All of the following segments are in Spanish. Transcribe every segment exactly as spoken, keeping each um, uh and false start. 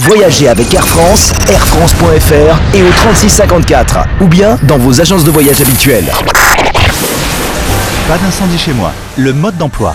Voyagez avec Air France, air france point f r et au trente-six cinquante-quatre, ou bien dans vos agences de voyage habituelles. Pas d'incendie chez moi, le mode d'emploi.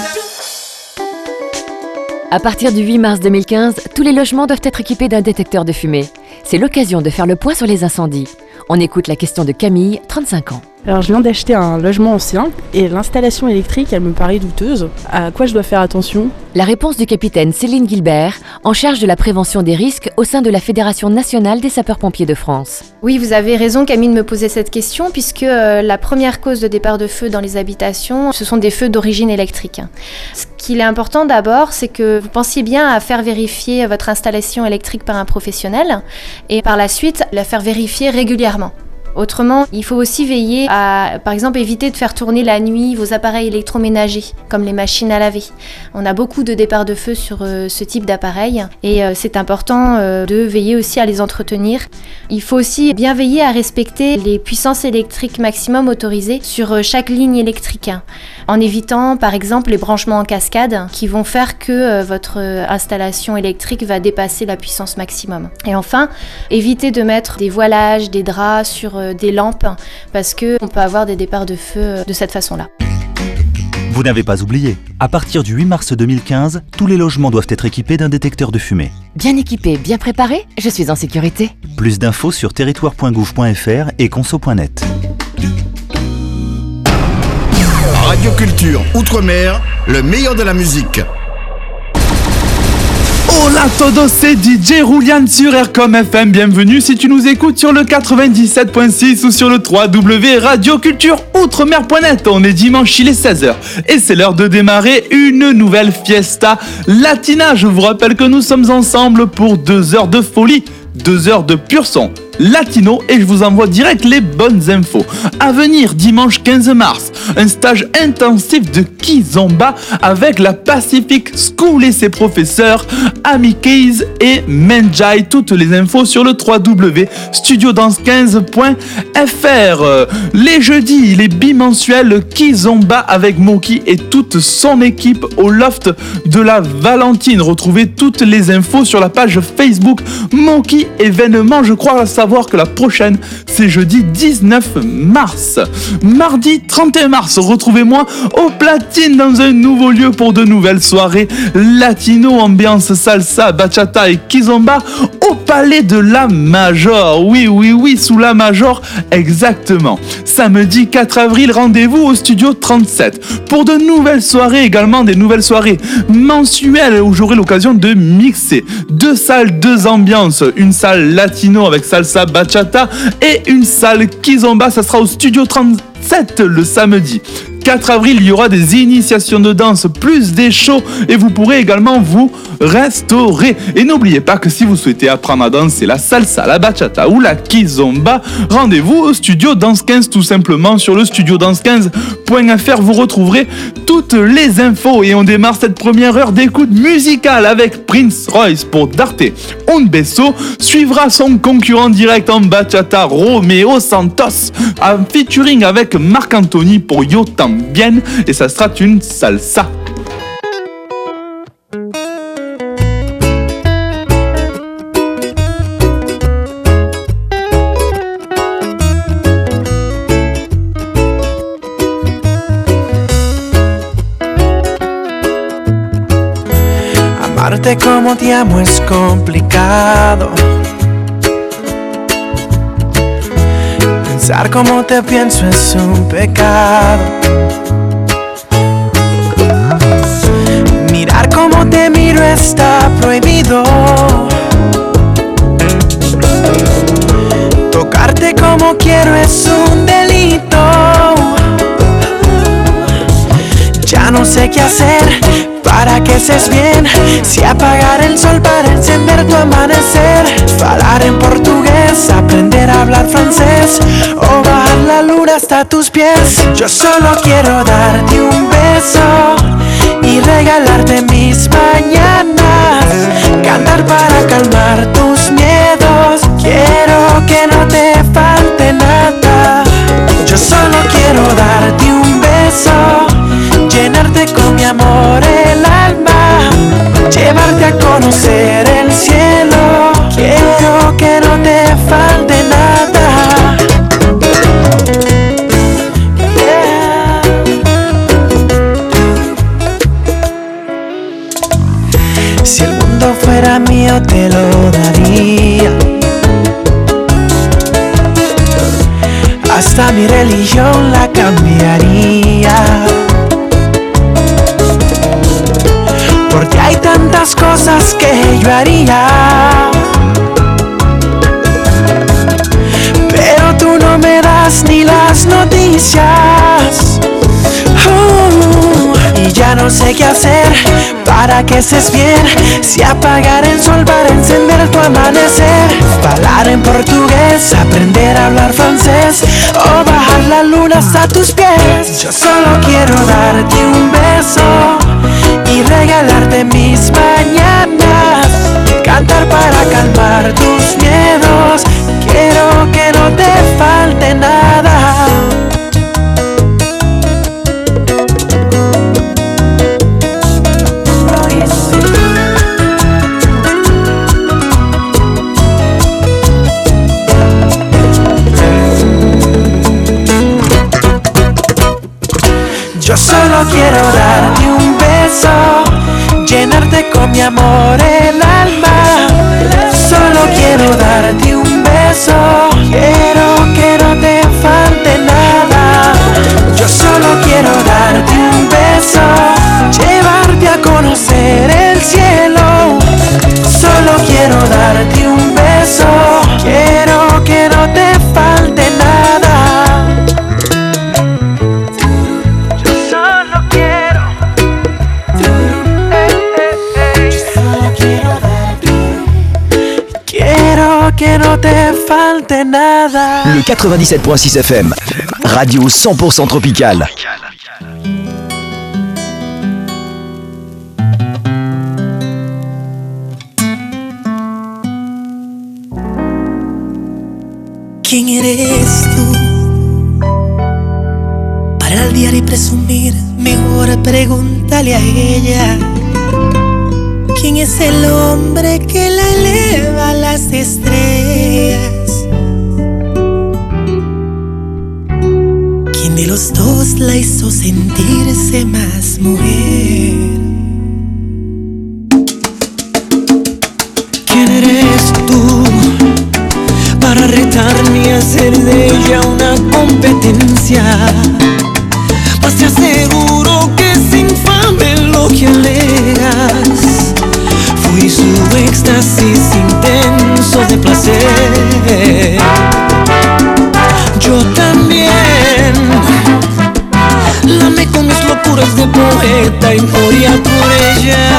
À partir du huit mars deux mille quinze, tous les logements doivent être équipés d'un détecteur de fumée. C'est l'occasion de faire le point sur les incendies. On écoute la question de Camille, trente-cinq ans. Alors je viens d'acheter un logement ancien et l'installation électrique, elle me paraît douteuse. À quoi je dois faire attention ? La réponse du capitaine Céline Gilbert, en charge de la prévention des risques au sein de la Fédération nationale des sapeurs-pompiers de France. Oui, vous avez raison Camille de me poser cette question puisque euh, la première cause de départ de feu dans les habitations, ce sont des feux d'origine électrique. Ce qu'il est important d'abord, c'est que vous pensiez bien à faire vérifier votre installation électrique par un professionnel et par la suite la faire vérifier régulièrement. Autrement, il faut aussi veiller à, par exemple, éviter de faire tourner la nuit vos appareils électroménagers, comme les machines à laver. On a beaucoup de départs de feu sur euh, ce type d'appareil et euh, c'est important euh, de veiller aussi à les entretenir. Il faut aussi bien veiller à respecter les puissances électriques maximum autorisées sur euh, chaque ligne électrique, en évitant par exemple les branchements en cascade qui vont faire que euh, votre euh, installation électrique va dépasser la puissance maximum. Et enfin, évitez de mettre des voilages, des draps sur euh, des lampes parce qu'on peut avoir des départs de feu de cette façon-là. Vous n'avez pas oublié, à partir du huit mars deux mille quinze, tous les logements doivent être équipés d'un détecteur de fumée. Bien équipé, bien préparé, je suis en sécurité. Plus d'infos sur territoire point gouv point f r et conso point net. Radio Culture Outre-mer, le meilleur de la musique. Hola a todos, c'est D J Roulian sur Aircom F M. Bienvenue si tu nous écoutes sur le quatre-vingt-dix-sept point six ou sur le w w w point radio culture outremer point net. On est dimanche, il est seize heures et c'est l'heure de démarrer une nouvelle fiesta latina. Je vous rappelle que nous sommes ensemble pour deux heures de folie, deux heures de pur son latino et je vous envoie direct les bonnes infos. À venir dimanche quinze mars, un stage intensif de kizomba avec la Pacific School et ses professeurs Ami Keys et Menjai. Toutes les infos sur le w w w point studio dance quinze point f r. Les jeudis, les bimensuels kizomba avec Moki et toute son équipe au loft de la Valentine. Retrouvez toutes les infos sur la page Facebook Moki événement. Je crois savoir que la prochaine, c'est jeudi dix-neuf mars. Mardi trente et un mars, retrouvez-moi au Platine dans un nouveau lieu pour de nouvelles soirées latino, ambiance salsa, bachata et kizomba au Palais de la Major. Oui, oui, oui, sous la Major, exactement. Samedi quatre avril, rendez-vous au Studio trente-sept pour de nouvelles soirées, également des nouvelles soirées mensuelles où j'aurai l'occasion de mixer. Deux salles, deux ambiances. Une salle latino avec salsa, bachata et une salle kizomba. Ça sera au Studio trente-sept le samedi quatre avril. Il y aura des initiations de danse plus des shows et vous pourrez également vous restaurer. Et n'oubliez pas que si vous souhaitez apprendre à danser la salsa, la bachata ou la kizomba, rendez-vous au Studio Danse quinze, tout simplement sur le studio dance quinze point f r. Vous retrouverez toutes les infos et on démarre cette première heure d'écoute musicale avec Prince Royce pour Darte Un Beso. Suivra son concurrent direct en bachata, Romeo Santos, en featuring avec Marc Anthony pour Yo Tambien, et ça sera une salsa. Amarte como te amo es complicado. Pensar como te pienso es un pecado. Mirar como te miro está prohibido. Tocarte como quiero es un delito. Ya no sé qué hacer para que estés bien. Si apagar el sol para encender tu amanecer. Falar en portugués, aprender a hablar francés. O bajar la luna hasta tus pies. Yo solo quiero darte un beso y regalarte mis mañanas. Cantar para calmar tus miedos. Quiero que no te falte nada. Yo solo quiero darte un beso, llenarte con mi amor el alma, llevarte a conocer el cielo mundo fuera mío te lo daría. Hasta mi religión la cambiaría. Porque hay tantas cosas que yo haría, pero tú no me das ni las noticias. Uh, y ya no sé qué hacer para que estés bien. Si apagar el sol para encender tu amanecer, hablar en portugués, aprender a hablar francés, o bajar la luna hasta tus pies. Yo solo quiero darte un beso y regalarte mis mañanas, cantar para calmar tus miedos. Quiero que no te falte nada. Yo solo quiero darte un beso, llenarte con mi amor el alma. Solo quiero darte un beso, quiero que no te falte nada. Yo solo quiero darte un beso, llevarte a conocer el cielo. Solo quiero darte un beso, quiero que no te falte nada. Que no te falte nada. Le quatre-vingt-dix-sept point six F M, radio cent pour cent tropicale. ¿Quién eres tú? Para al diario y presumir, mejor pregúntale a ella. ¿Quién es el hombre que la eleva a las estrellas? ¿Quién de los dos la hizo sentirse más mujer? ¿Quién eres tú para retarme y hacer de ella una competencia? Pues te aseguro que es infame lo que alegas. Fui su éxtasis intenso de placer. Yo también la amé con mis locuras de poeta y moría por ella.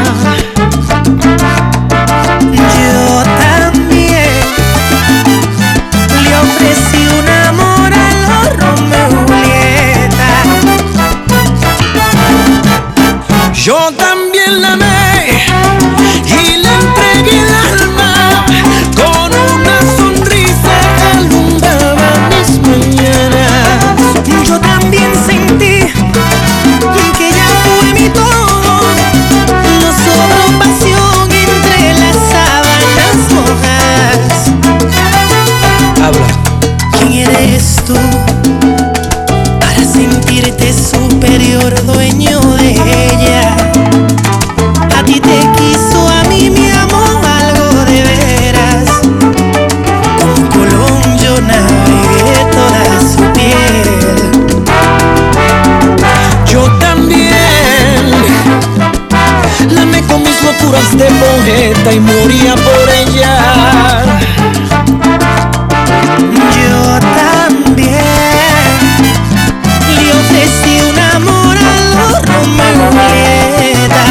Yo también le ofrecí un amor a los Romeo y Julieta. Yo también la amé y le entregué el alma, con una sonrisa que alumbraba mis mañanas. Yo también sentí que ella fue mi todo, no sobró pasión entre las sábanas mojadas. Habla. ¿Quién eres tú para sentirte superior, dueño de ella? A ti te quiso, a mí me amó, algo de veras. Como Colón yo navegué toda su piel. Yo también la amé con mis locuras de poeta y moría por ella. Yo también le ofrecí un amor a los Romeo y Julieta.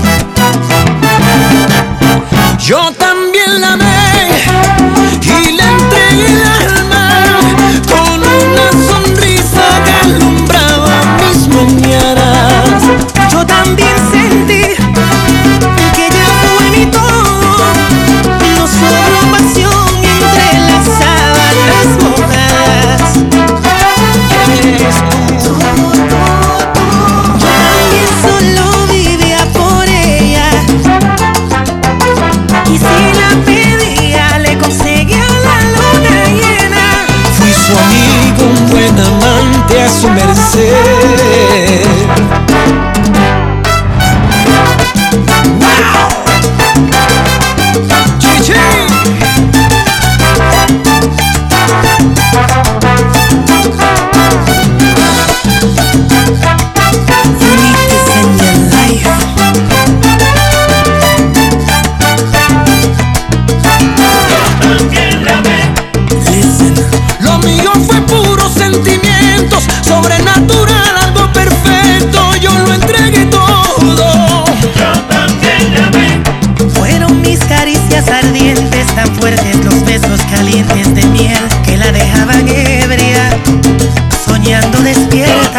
Yo también la amé y le entregué el alma, con una sonrisa que alumbraba mis mañanas. Yo también sentí que ella fue mi todo, no solo pasión entre las sábanas mojadas. Tú, tú, tú. Yo también solo vivía por ella, y si la pedí caricias ardientes, tan fuertes los besos calientes de miel que la dejaban ebria, soñando despierta.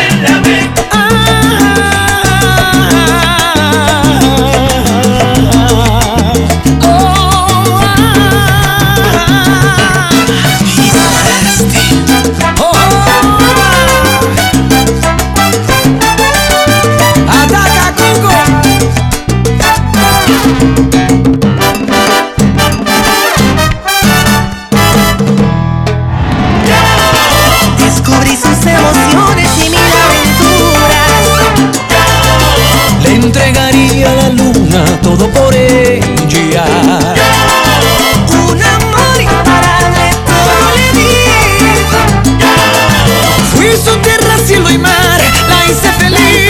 Descubrí sus emociones y mil aventuras. Le entregaría a la luna todo por ella. Un amor imparable, todo le di. Fui su tierra, cielo y mar, la hice feliz.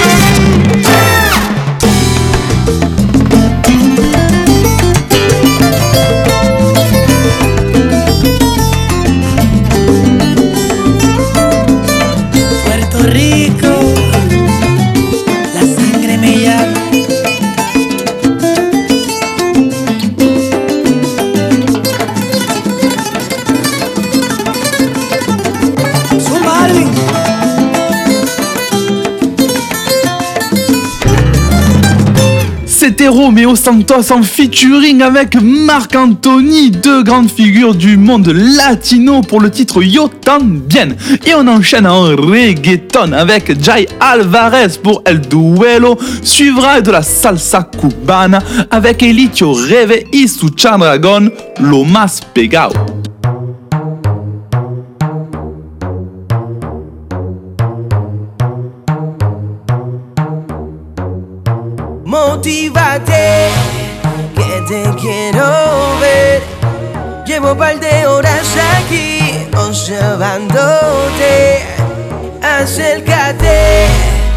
Rico, la sangre me llama. Somebody. C'était Romeo Santos en featuring avec Marc Anthony, deux grandes figures du monde latino pour le titre Yo Tambien. Et on enchaîne en reggaeton avec Jay Alvarez pour El Duelo, suivra de la salsa cubana avec Elitio Reve y su Chandragon, Lo Más Pegao. Motívate, que te quiero ver. Llevo un par de horas aquí observándote. Acércate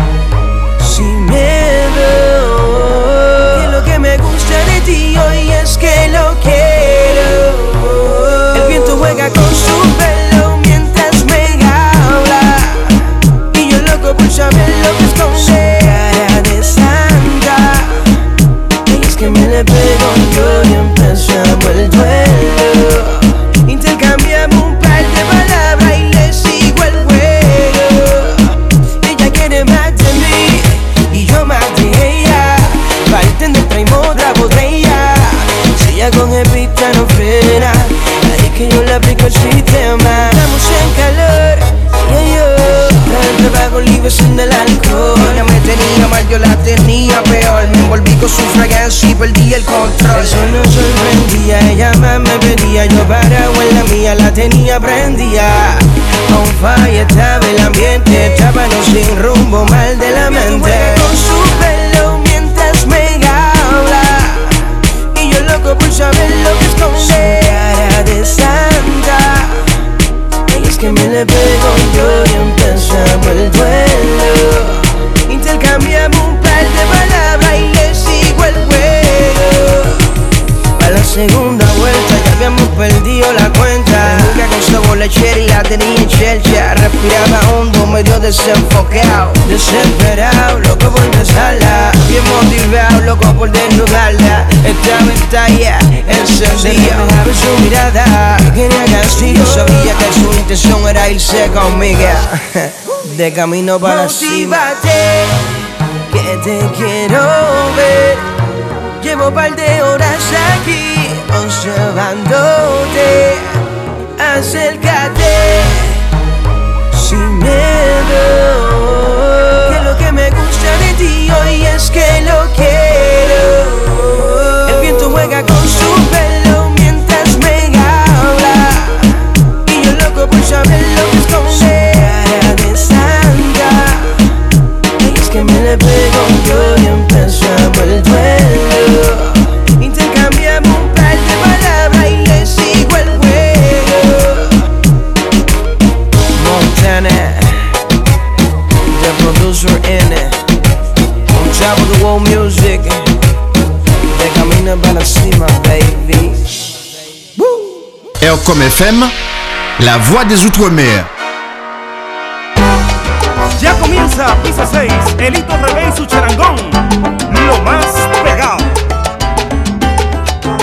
sin miedo. Que lo que me gusta de ti hoy es que lo quiero. El viento juega con su pelo mientras me habla. Y yo loco por saber lo que esconde. Cara de santa. Y es que me le pego yo y empezamos el duelo. Intercambiamos un par de palabras y le sigo el juego. Ella quiere más de mí y yo más de ella. Bartender, traemos otra botella. Si ella con evita no frena, ahí es que yo le aplico el sistema. Estamos en calor, ella y yo. El trabajo libre sin el alcohol. Ella me tenía mal, yo la tenía peor. Me envolví con su fragancia y perdí el control. Eso no sorprendía, ella más me pedía. Yo parado en la mía, la tenía prendida. On fire estaba el ambiente. Estábamos sin rumbo, mal de la mente. Con su pelo mientras me habla. Y yo loco por saber lo que esconde. Cara de santa. Y es que me le pego yo y empezamos el duelo. Intercambiamos un par de palabras y le sigo el juego. Para la segunda vuelta ya habíamos perdido la cuenta. Nunca con sabor lechera y la tenía en chelcha. Respiraba hondo, medio desenfocado. Desesperado, loco por besarla. Bien motivado, loco por desnudarla. Estaba en talla, encendida. Me su mirada, quería castigo. Sabía que su intención era irse conmigo. De camino para la cima. Motívate, que te quiero ver. Llevo un par de horas aquí observándote. Acércate sin miedo. Que lo que me gusta de ti hoy es que lo quiero. El viento juega con su pelo mientras me habla. Y yo loco por saber lo que esconde. Cara de santa. Y es que me le pego yo y empezamos el duelo. Intercambiamos un par de palabras y le sigo el juego. Montana, the producer in it. On top of the world music. De camino para la cima, baby. Aircom F M, la voix des Outre-mer. Ya comienza Pista seis, Elito Rebe y su charangón, lo más pegado.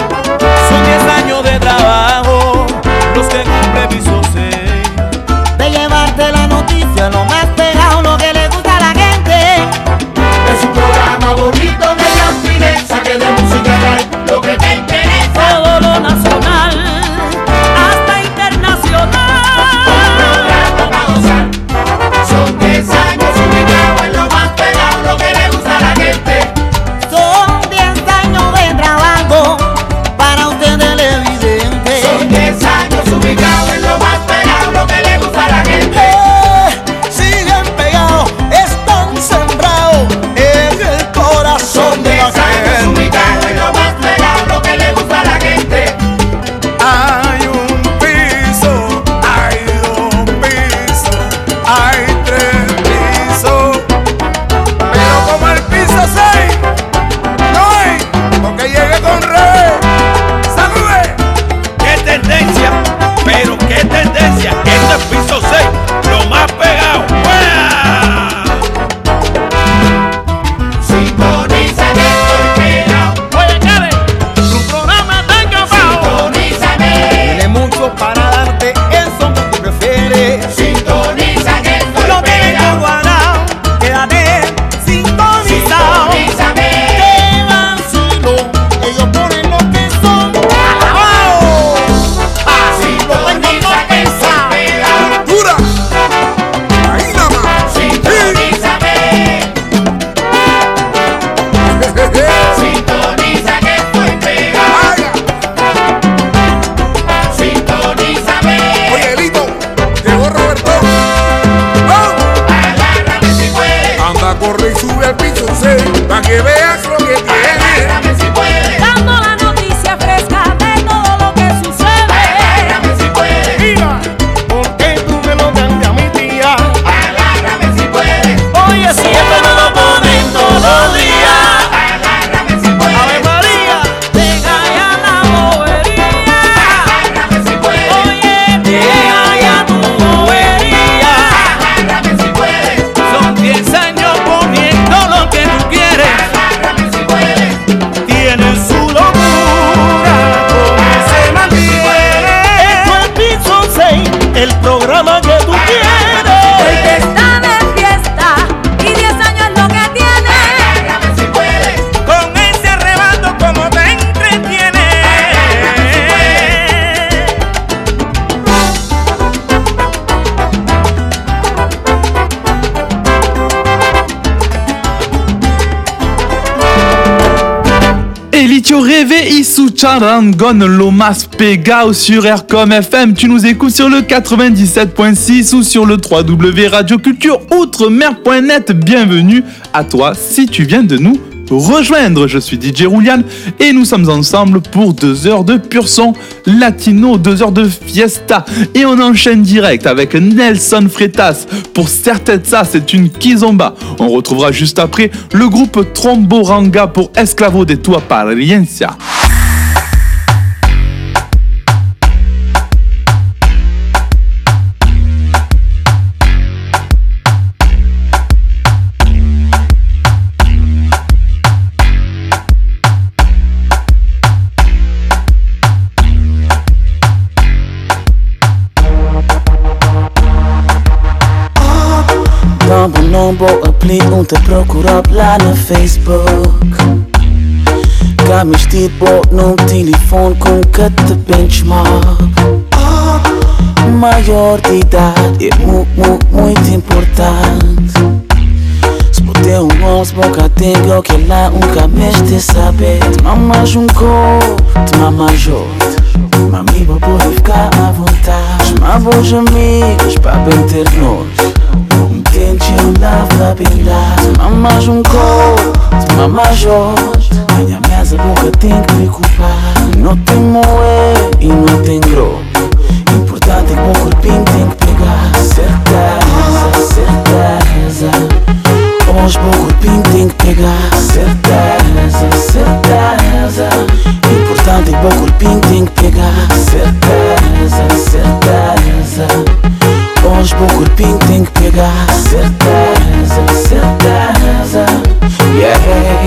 Radio Rêver, Issou Charangon, Lomas Pegao sur Aircom F M. Tu nous écoutes sur le quatre-vingt-dix-sept point six ou sur le w w w point radio culture outremer point net. Bienvenue à toi si tu viens de nous rejoindre. Je suis D J Roulian et nous sommes ensemble pour deux heures de pur son latino, deux heures de fiesta. Et on enchaîne direct avec Nelson Freitas pour Certeza, c'est une kizomba. On retrouvera juste après le groupe Tromboranga pour Esclavo de tu apariencia. Vou apli um te procurar lá no Facebook. Cá me estipo num telefone com que te benchmark. Maior de idade é muito, muito, muito importante. Se puder um olho, boca tenho que lá um cabeça de saber. Te mamas um corpo, te mamas outro. Mami, vou poder ficar à vontade. Chamava os amigos para bem ter nós. Tente andar pra brilhar. Te mamas um corpo, te mamas outro. Minha mesa boca tem que preocupar. Não tem moé e não tem grosso. Importante é que o corpinho tem que pegar. Certeza, certeza. Hoje o corpinho tem que pegar. Certeza, certeza. Importante é que o corpinho tem que pegar. Certeza, certeza. Hoje o corpinho tem que pegar. Certeza, certeza. Yeah,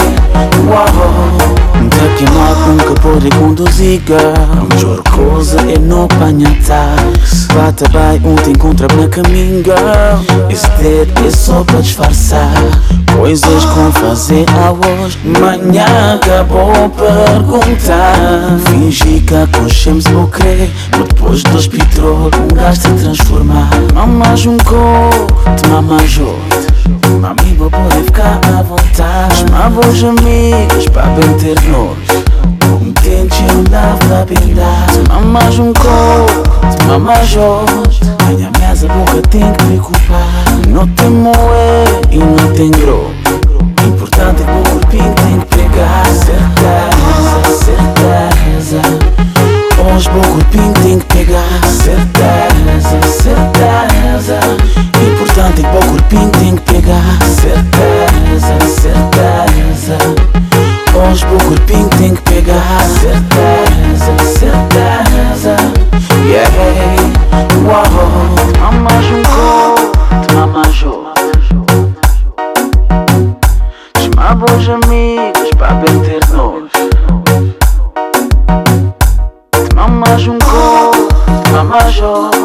wow. Tá queimado, nunca pode conduzir, girl. A melhor coisa é não apanhar táxi. Bata bem, ontem encontra na caminho, girl. Esse dedo é só pra disfarçar coisas com fazer a hoje. Manhã acabou perguntar. Fingi que acochemos vou crer. Mas depois dos petróleo, um gajo te transformar. Mamas um corpo, te mamas outro. Mami, vou poder ficar à vontade. Chamava os amigos para bem ter nós. Um tente andar pra brilhar. Te mamas um corpo, te mamas outro. Minha mesa boca tem que preocupar. Não tem moé e não tem grosso. Importante é que o corpinho tem que pegar. Certeza, certeza. Hoje o corpinho tem que pegar. Certeza, certeza. Importante é que o corpinho tem que pegar. Certeza, certeza. Hoje o corpinho tem que pegar. Certeza, certeza. Yeah, wow. Te mamas um corpo, te mamas outro. Chamava os amigos para bem ter nós. Te mamas um corpo, te mamas outro.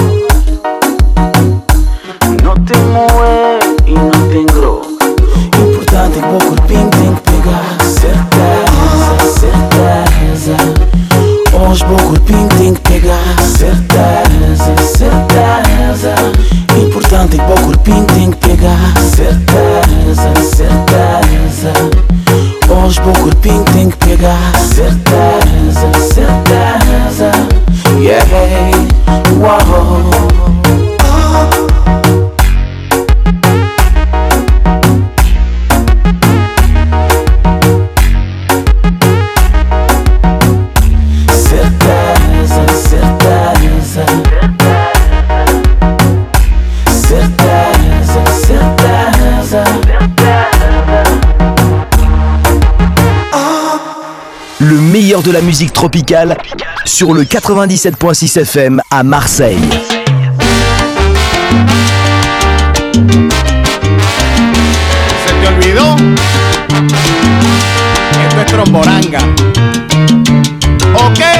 Não tem moé e não tem grosso. Importante é que o corpinho tem que pegar. Certeza, certeza. Hoje o corpinho tem que pegar. Certeza, certeza. Importante é que o corpinho tem que pegar. Certeza, certeza. Hoje o corpinho tem que pegar. Certeza, certeza. Yeah, wow. Le meilleur de la musique tropicale sur le quatre-vingt-dix-sept point six F M à Marseille. ¿Se te olvidó? Esto es Tromboranga. Ok.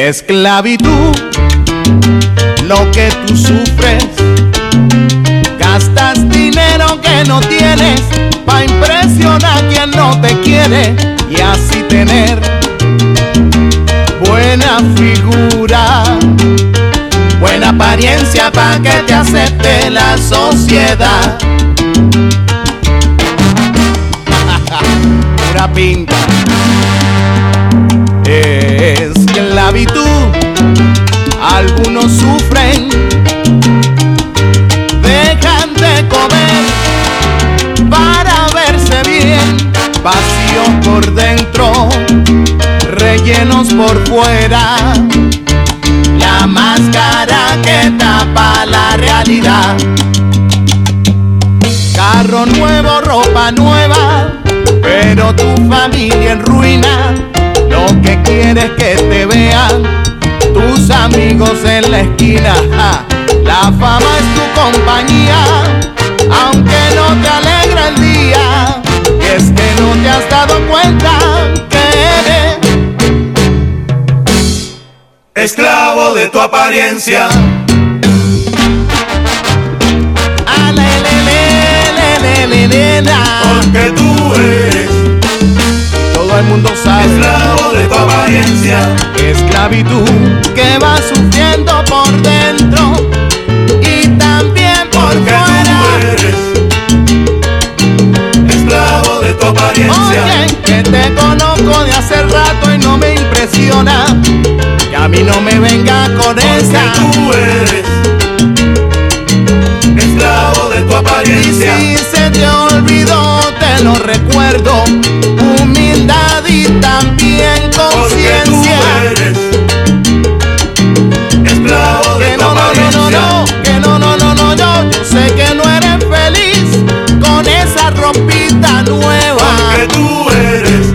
Esclavitud, lo que tú sufres, Gastas dinero que no tienes pa' impresionar a quien no te quiere y así tener buena figura, buena apariencia pa' que te acepte la sociedad. Pura pinta. Esclavitud, algunos sufren, dejan de comer para verse bien, vacíos por dentro, rellenos por fuera, la máscara que tapa la realidad. Carro nuevo, ropa nueva, pero tu familia en ruina. Lo que quieres que te vean tus amigos en la esquina. Ja, la fama es tu compañía, aunque no te alegra el día. Y es que no te has dado cuenta que eres esclavo de tu apariencia. Ah, le, le, le, le, le, le, le, porque tú eres, todo el mundo sabe, esclavo de tu apariencia. Esclavitud que va sufriendo por dentro y también por porque fuera. Tú eres esclavo de tu apariencia. Oye, que te conozco de hace rato y no me impresiona que a mí no me venga con porque esa. Tú eres esclavo de tu apariencia. Y si se te olvidó, te lo recuerdo. Humildad y también conciencia. Esclavo de que tu no, apariencia. no, no, no, que no, no, no, no, no. Yo sé que no eres feliz con esa ropita nueva. Porque tú eres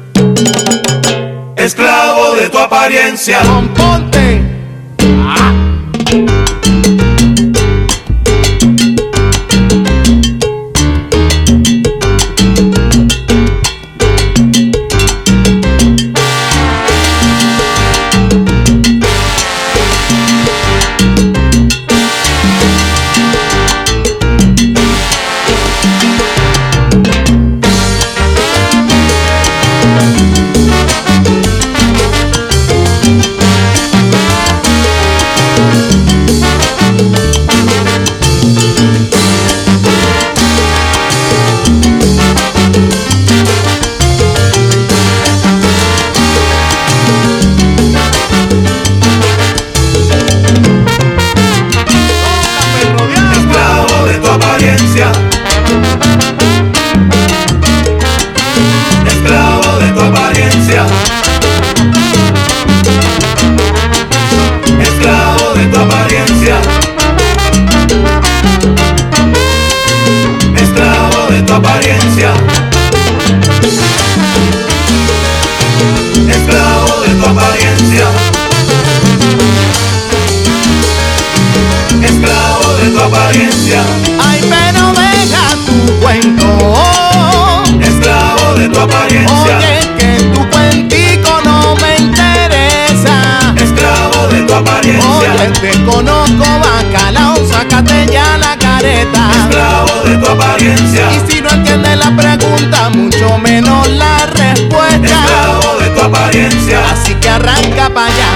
esclavo de tu apariencia. Componte. Ah. Esclavo de tu apariencia. Esclavo de tu apariencia. Esclavo de tu apariencia. Esclavo de tu apariencia. Esclavo de tu apariencia. Ay, pero deja tu cuento. Esclavo de tu apariencia. Oye, que tu cuentico no me interesa. Esclavo de tu apariencia. Oye, te conozco, bacalao, sácate ya la careta. Esclavo de tu apariencia. Y si no entiendes la pregunta, mucho menos la respuesta. Esclavo de tu apariencia. Así que arranca para allá.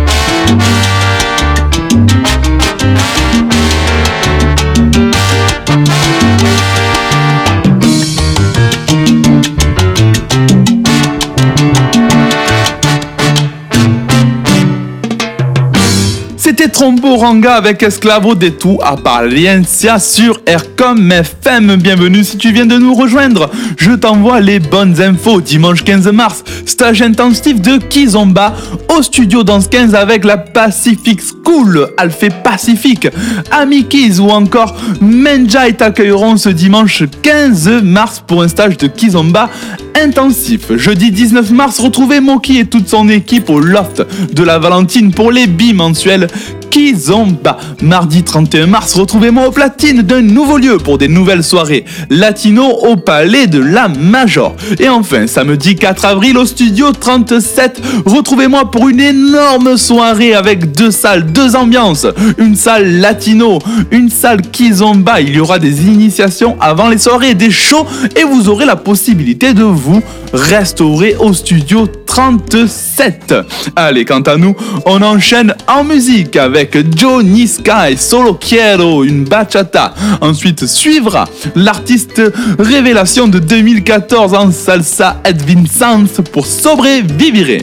C'était Tromboranga avec Esclavo de tu apariencia sur Aircom F M. Bienvenue si tu viens de nous rejoindre. Je t'envoie les bonnes infos. Dimanche quinze mars, stage intensif de Kizomba au studio Danse quinze avec la Pacific School, Alphée Pacifique, Amikiz ou encore Menjai t'accueilleront ce dimanche quinze mars pour un stage de Kizomba intensif. Jeudi dix-neuf mars, retrouvez Moki et toute son équipe au loft de la Valentine pour les bimensuels Kizomba. Mardi trente et un mars, retrouvez-moi au platine d'un nouveau lieu pour des nouvelles soirées latino au Palais de la Major. Et enfin, samedi quatre avril au Studio trente-sept, retrouvez-moi pour une énorme soirée avec deux salles, deux ambiances. Une salle latino, une salle Kizomba. Il y aura des initiations avant les soirées, des shows et vous aurez la possibilité de vous restaurer au Studio trente-sept. Allez, quant à nous, on enchaîne en musique avec Johnny Sky, Solo Quiero, une bachata. Ensuite suivra l'artiste révélation de deux mille quatorze en salsa, Edwin Sanz pour Sobrevivire.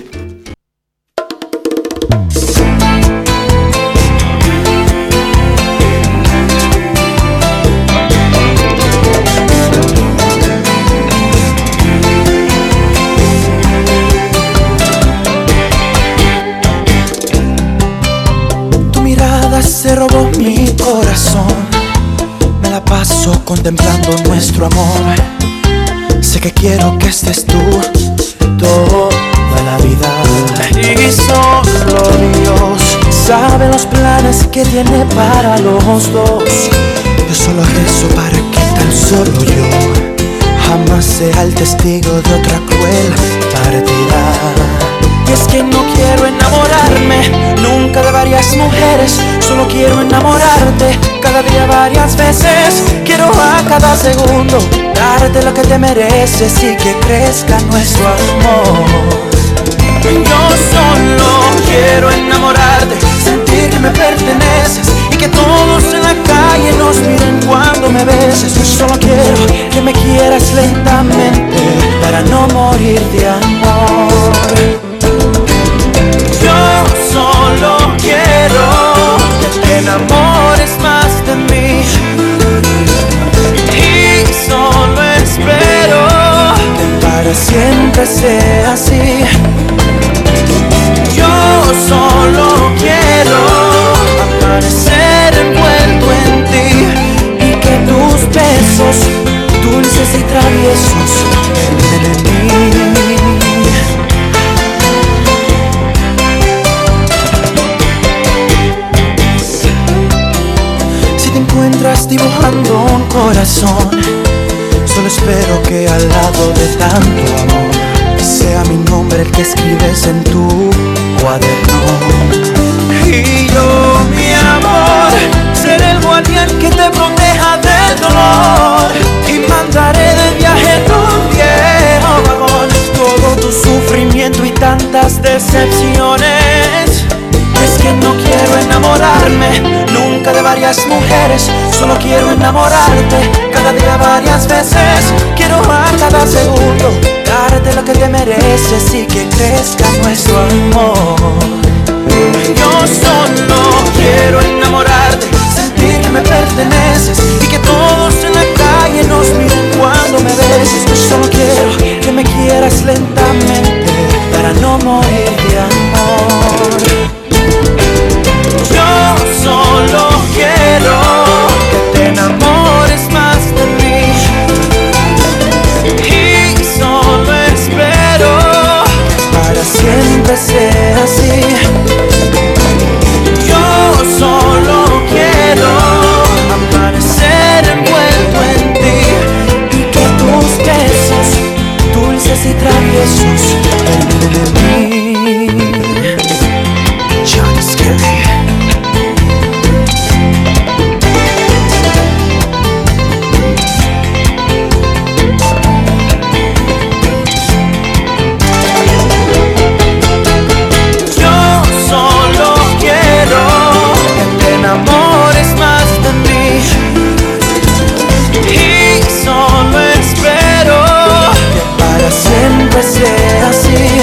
Se robó mi corazón, me la paso contemplando nuestro amor. Sé que quiero que estés tú toda la vida. Y solo Dios sabe los planes que tiene para los dos. Yo solo rezo para que tan solo yo jamás sea el testigo de otra cruel partida. Y es que no quiero enamorarme nunca de varias mujeres, solo quiero enamorarte cada día varias veces. Quiero a cada segundo darte lo que te mereces y que crezca nuestro amor. Yo solo quiero enamorarte, sentir que me perteneces y que todos en la calle nos miren cuando me beses. Yo solo quiero que me quieras lentamente para no morir de amor. Yo solo quiero que te enamores más de mí y solo espero que para siempre sea así. Yo solo quiero amanecer envuelto en ti y que tus besos dulces y traviesos vengan de mí. Encuentras dibujando un corazón, solo espero que al lado de tanto amor sea mi nombre el que escribes en tu cuaderno. Y yo, mi amor, seré el guardián que te proteja del dolor y mandaré de viaje en un viejo vagón todo tu sufrimiento y tantas decepciones. Es que no quiero enamorarme nunca de varias mujeres, solo quiero enamorarte cada día varias veces. Quiero a cada segundo darte lo que te mereces y que crezca nuestro amor. Yo solo quiero enamorarte, sentir que me perteneces y que todos en la calle nos miren cuando me beses. Yo solo quiero que me quieras lentamente para no morir de amor. Yo solo quiero que te enamores más de mí y solo espero que para siempre sea así. Yo solo quiero amanecer envuelto en ti y que tus besos dulces y traviesos vengan de mí. Johnny Sky. Sea así.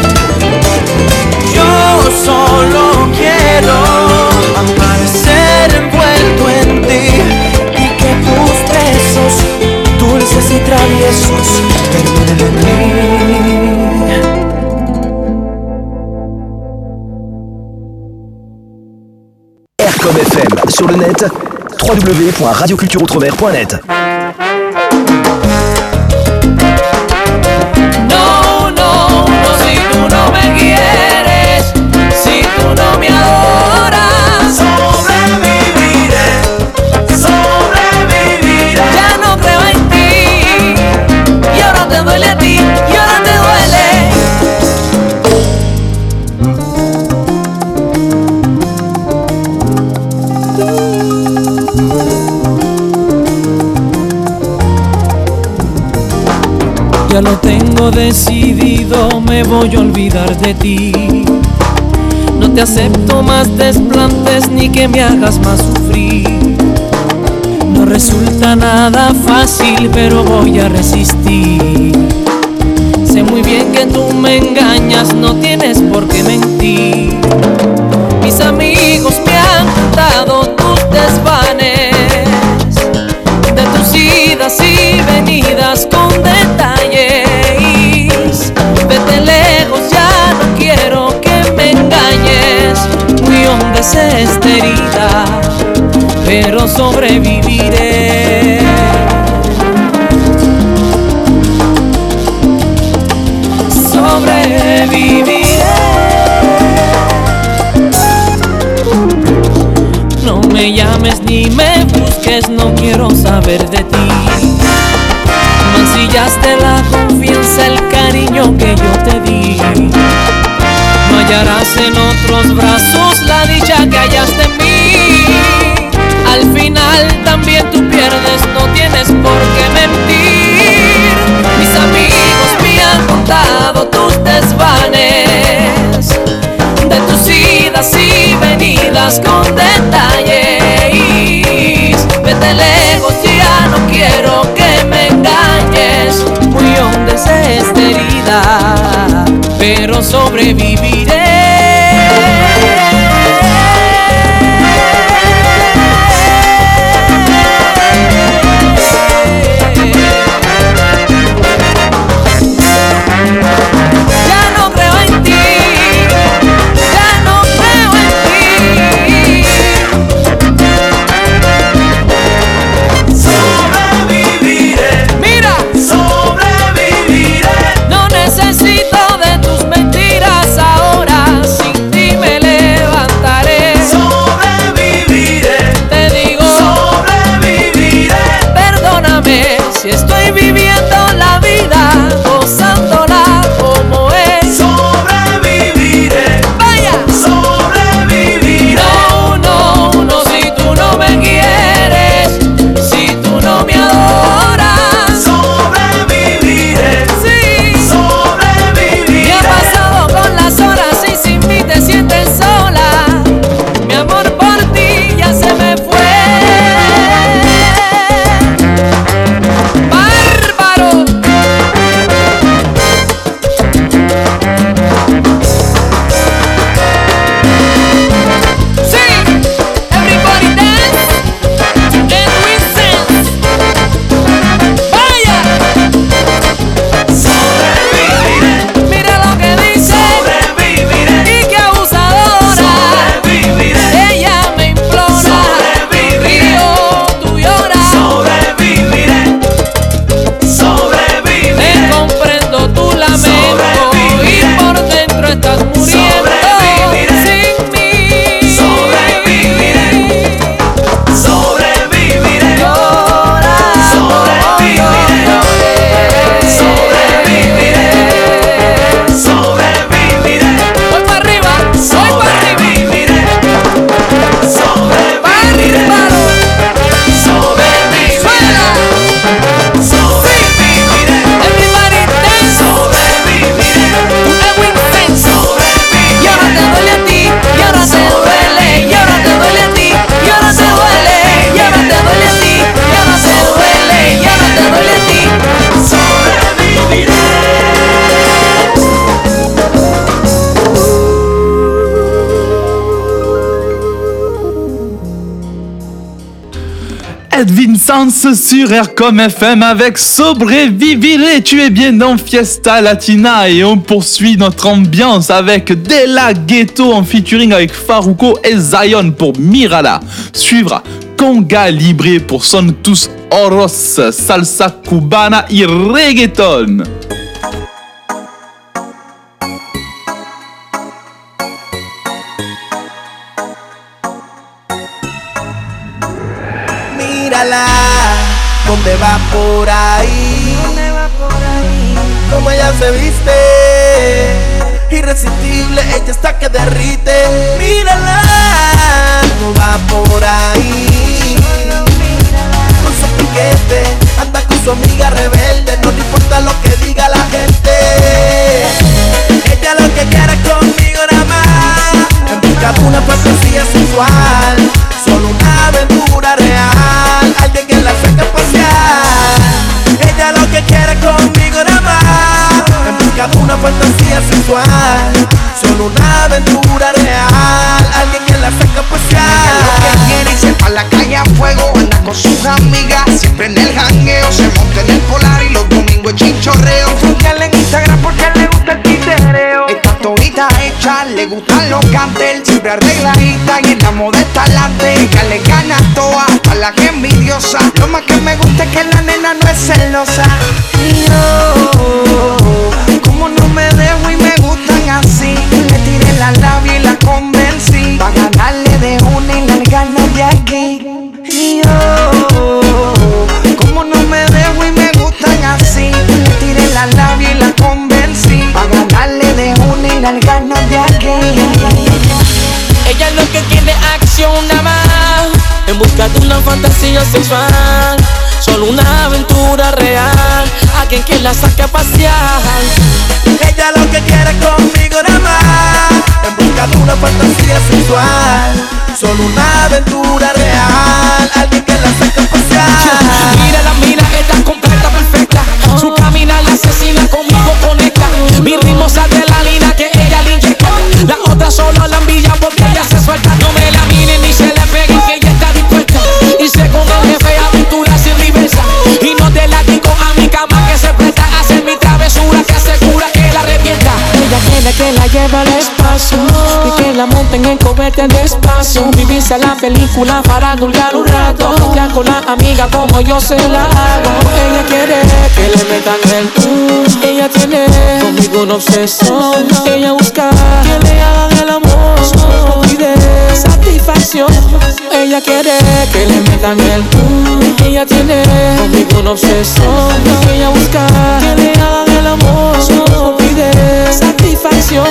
Yo solo quiero amanecer envuelto en ti y que tus besos dulces y traviesos terminen en mí. Aircom F M sur le net, w w w point radio culture outremer point net. No me adoras, decidido me voy a olvidar de ti. No te acepto más desplantes ni que me hagas más sufrir. No resulta nada fácil, pero voy a resistir. Sé muy bien que tú me engañas, no tienes por qué mentir. Mis amigos me han contado tus desvanes, de tus idas y venidas con detalles. Vete lejos, ya no quiero que me engañes. Muy honda es esta herida, pero sobreviviré. Sobreviviré. No me llames ni me busques, no quiero saber de ti. Mancillaste la confianza, el cariño que yo te di. No hallarás en otros brazos la dicha que hallaste en mí. Al final también tú pierdes, no tienes por qué mentir. Mis amigos me han contado tus desvanes, de tus idas y venidas con detalles. Vete lejos, ya no quiero que me engañes. Muy honda es esta herida, pero sobreviviré. Si estoy viviendo la vida, gozándola como es. Sobreviviré. Vaya. Sobreviviré. No, no, no, si tú no me quieres, si tú no me adoras. Sobreviviré. Sí. Sobreviviré. ¿Qué ha pasado con las horas y sin mí te sientes sola? Mi amor por ti ya se me fue. Vincent sur Aircom F M avec Sobreviviré. Tu es bien dans Fiesta Latina et on poursuit notre ambiance avec De La Ghetto en featuring avec Farruko et Zion pour Mirala. Suivra Conga Libre pour Son Tus Oros, salsa cubana y reggaeton. ¿Dónde va por ahí? ¿Dónde va por ahí? Como ella se viste, irresistible, ella está que derrite. Mírala, no va por ahí. Con su piquete, anda con su amiga rebelde. No le importa lo que diga la gente. sensual. Solo una aventura real, alguien que la saque a pasear. Ella lo que quiere conmigo nada más, en busca de una fantasía sensual. Solo una aventura real, alguien que la saque a pasear. Ella lo que quiere y se pa' la calle a fuego, anda con sus amigas, siempre en el jangueo. Se monta en el polar y los domingos es chinchorreo. Fúngale en Instagram porque le gusta el titereo. Está todita hecha, le gustan los cartel, siempre arregladita y en la moda está delante. Ella le gana toa a la que envidiosa. Lo más que me gusta es que la nena no es celosa. Y yo, como no me dejo y me gustan así, le tiré la labia y la convencí, pa' ganarle de una y largarnos de aquí. Y yo, como no me dejo y me gustan así, le tiré la labia y la convencí, pa' ganarle de una y largarnos de aquí. Ella es lo que quiere acción nada más, en busca de una fantasía sexual. Solo una aventura real, alguien que la saque a pasear. Ella lo que quiere conmigo nada más, en busca de una fantasía sensual. Solo una aventura real, alguien que la saque a pasear. Mírala, mira, está completa, perfecta. Su caminar la asesina, conmigo conecta. Mi ritmo sale de la línea que ella le inyecta. La otra solo la envidia porque ella se suelta. No me la miren ni se le peguen, que ella está dispuesta. Y se con el jefe, aventura sin reversa. Y no te la digo a mi cama que se presta a hacer mi travesura, que asegura que la revienta. Ella quiere que la lleve al espacio y que la monten en cohete despacio. Vivirse la película para dulgar un rato, ya con la amiga como yo se la hago. Ella quiere que le metan el tú. Ella tiene conmigo una obsesión. Ella busca que le hagan el amor, pide satisfacción. Ella quiere que le metan el tú. Ella tiene conmigo una obsesión. Ella busca que le hagan el amor, pide satisfacción.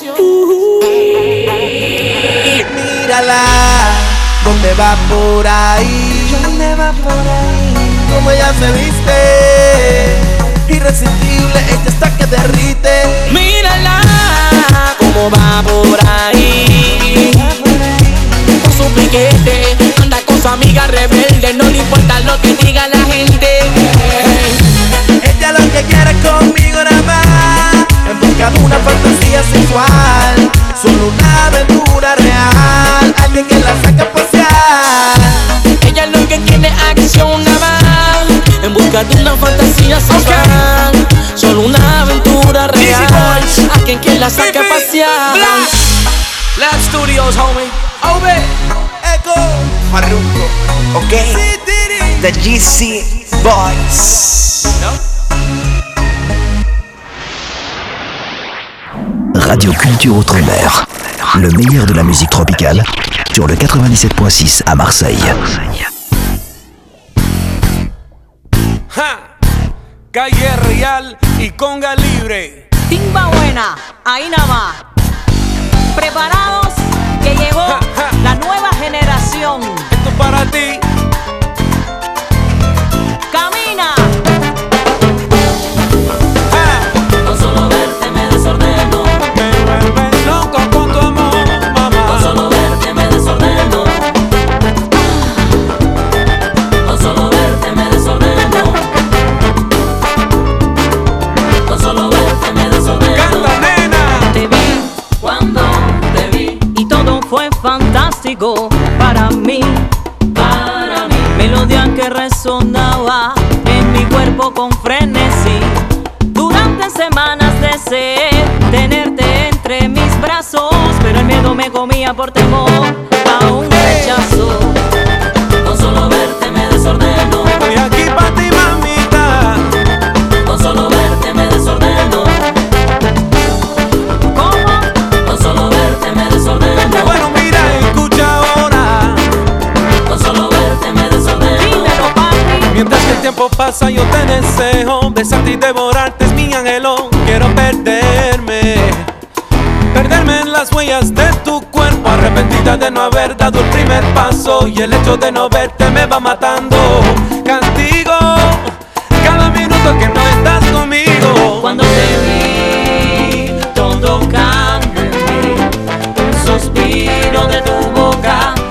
Mírala, ¿dónde va por ahí? ¿Dónde va por ahí? Como ella se viste, irresistible, ella está que derrite. Mírala, cómo va por ahí, con su piquete, anda con su amiga rebelde, no le importa lo que diga la gente. Ella lo que quiere conmigo nada más, en busca de una fantasía sexual. Solo una aventura real, alguien que la saque a pasear. Ella es lo que quiere acción nada más, en busca de una fantasía sexual. Okay. Solo una aventura real, alguien que la saque a pasear. Lab Studios, homie. Ove, Echo, Farruko, ok. The G C Boys. No? Radio Culture Outre-mer, le meilleur de la musique tropicale, sur le quatre-vingt-dix-sept point six à Marseille. Ja. Calle Real y Conga Libre. Timba buena, ahí nada más. Preparados, que llegó ja, ja. la nueva generación. Esto para ti. Camina. Con solo verte me desordeno. Me vuelves loco con tu amor, mamá. Con solo verte me desordeno. Con solo verte me desordeno. Con solo verte me desordeno. Canta, nena. Te vi cuando te vi y todo fue fantástico para mí. Para mí. Melodía que resonaba en mi cuerpo con frenesí. Durante semanas deseé tenerte entre mis brazos, pero el miedo me comía por temor a un rechazo. Con solo verte me desordeno. Estoy aquí para ti, mamita. Con solo verte me desordeno. ¿Cómo? Con solo verte me desordeno. Bueno, mira, escucha ahora. Con solo verte me desordeno. Dímelo, papi. Mientras que el tiempo pasa yo te deseo besarte y devorarte es mi anhelo. Quiero perderme, perderme en las huellas de tu cuerpo, arrepentida de no haber dado el primer paso, y el hecho de no verte me va matando. Castigo cada minuto que no estás conmigo. Cuando te vi, todo cambió en mí. Un suspiro de tu boca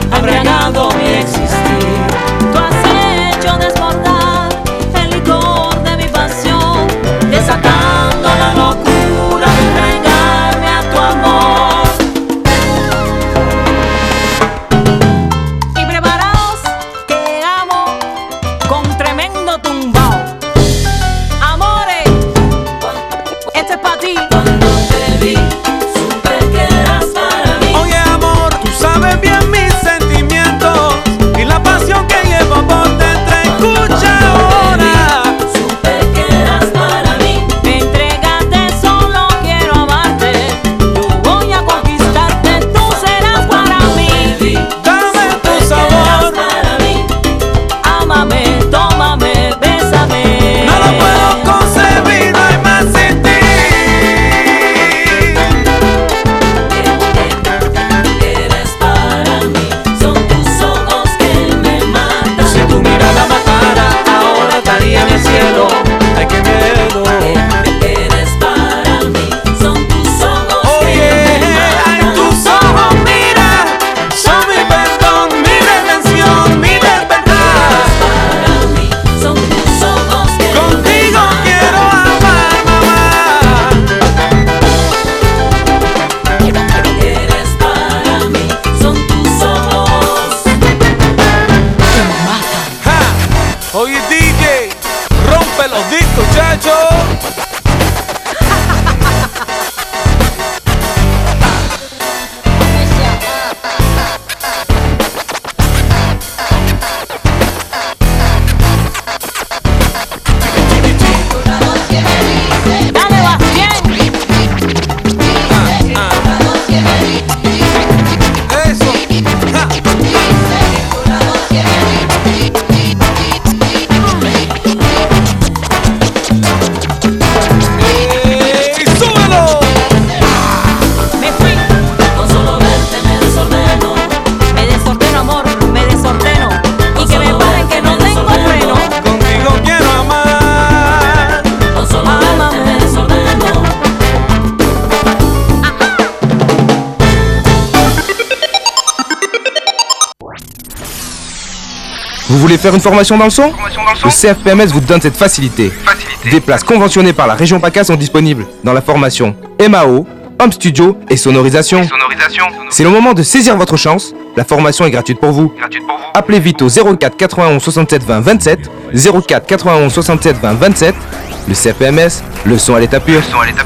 Vous voulez faire une formation dans le son? Le C F P M S vous donne cette facilité. Des places conventionnées par la région PACA sont disponibles dans la formation M A O, Home Studio et sonorisation. C'est le moment de saisir votre chance. La formation est gratuite pour vous. Appelez vite au zéro quatre quatre-vingt-onze soixante-sept vingt vingt-sept, zéro quatre quatre-vingt-onze soixante-sept vingt vingt-sept. Le C F P M S, le son à l'état pur.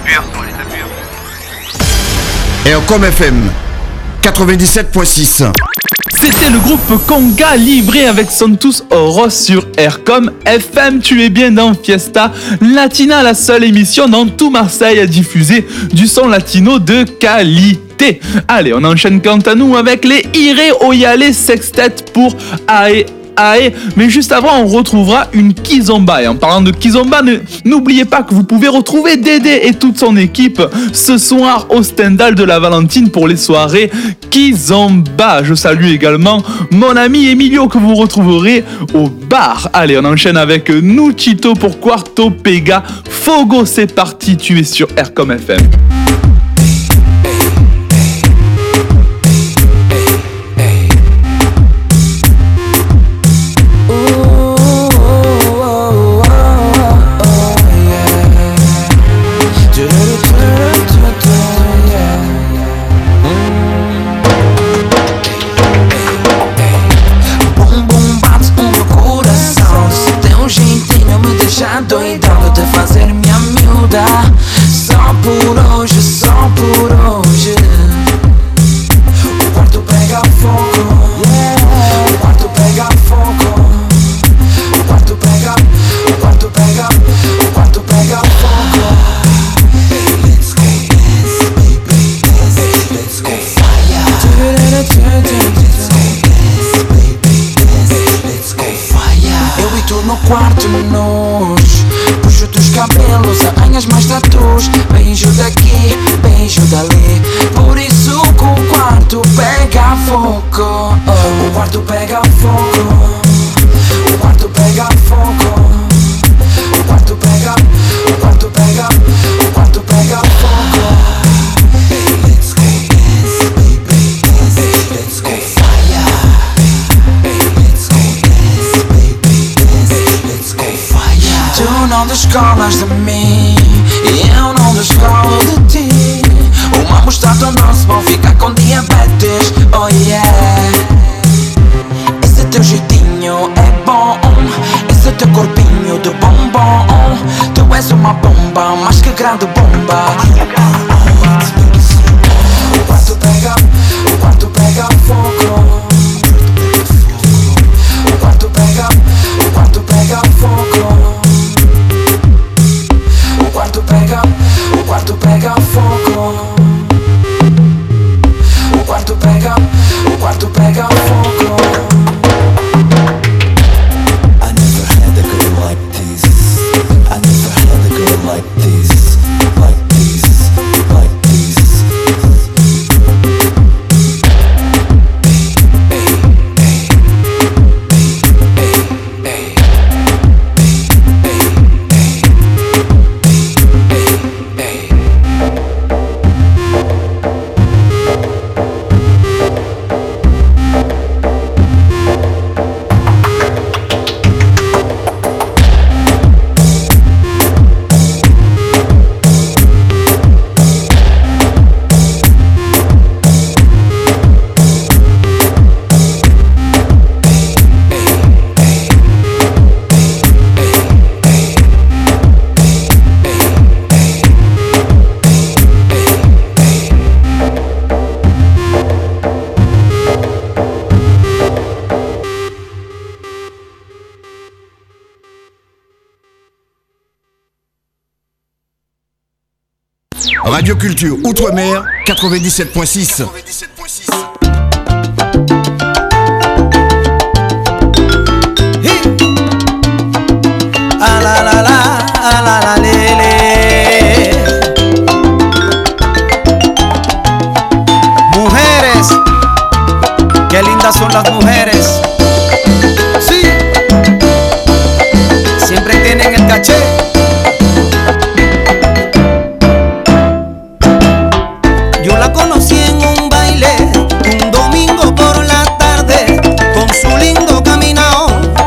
Aircom F M quatre-vingt-dix-sept point six. C'était le groupe Conga livré avec Santos Oros sur Aircom F M. Tu es bien dans Fiesta Latina, la seule émission dans tout Marseille à diffuser du son latino de qualité. Allez, on enchaîne quant à nous avec les Ire Oyale Sextet pour Ae Ae. Mais juste avant, on retrouvera une Kizomba. Et en parlant de Kizomba, ne, n'oubliez pas que vous pouvez retrouver Dédé et toute son équipe ce soir au Stendhal de la Valentine pour les soirées Kizomba. Je salue également mon ami Emilio que vous retrouverez au bar. Allez, on enchaîne avec Nuchito pour Quarto Pega Fogo. C'est parti, tu es sur Aircom F M. Doidão de fazer minha miúda. Só por hoje, só por hoje. O quarto pega fogo, yeah. O quarto pega fogo. O quarto pega, o quarto pega, o quarto pega fogo. Let's go dance, baby, dance. Let's go fire. Let's go dance, baby, dance. Let's go fire. Eu e tu no quarto, nós. Puxo teus cabelos, arranhas mais tatus. Beijo daqui, beijo dali. Por isso que o quarto pega fogo. Oh. O quarto pega fogo. O quarto pega fogo. O quarto pega, o quarto pega, o quarto pega fogo. Let's go dance, baby, dance. Let's go fire. Let's go dance, baby, dance. Let's go fire. Tu não descolas de mim e eu não descolo de ti. Uma mostarda nosso vão ficar com diabetes. Oh yeah. Esse teu jeitinho é bom. Esse teu corpinho de bombom. Tu és uma bomba, mais que grande bomba. O quarto pega, o quarto pega fogo. O quarto pega, o quarto pega fogo. O quarto pega, o quarto pega fogo. O quarto pega, o quarto pega fogo. I never had a girl like this. I never had a girl like this. Like this, like this. Radio Culture Outre-mer quatre-vingt-dix-sept point six. Ah la la la, ah la la lele. Mujeres, qué lindas son las mujeres. Sí, siempre tienen el caché. Yo la conocí en un baile, un domingo por la tarde, con su lindo caminao.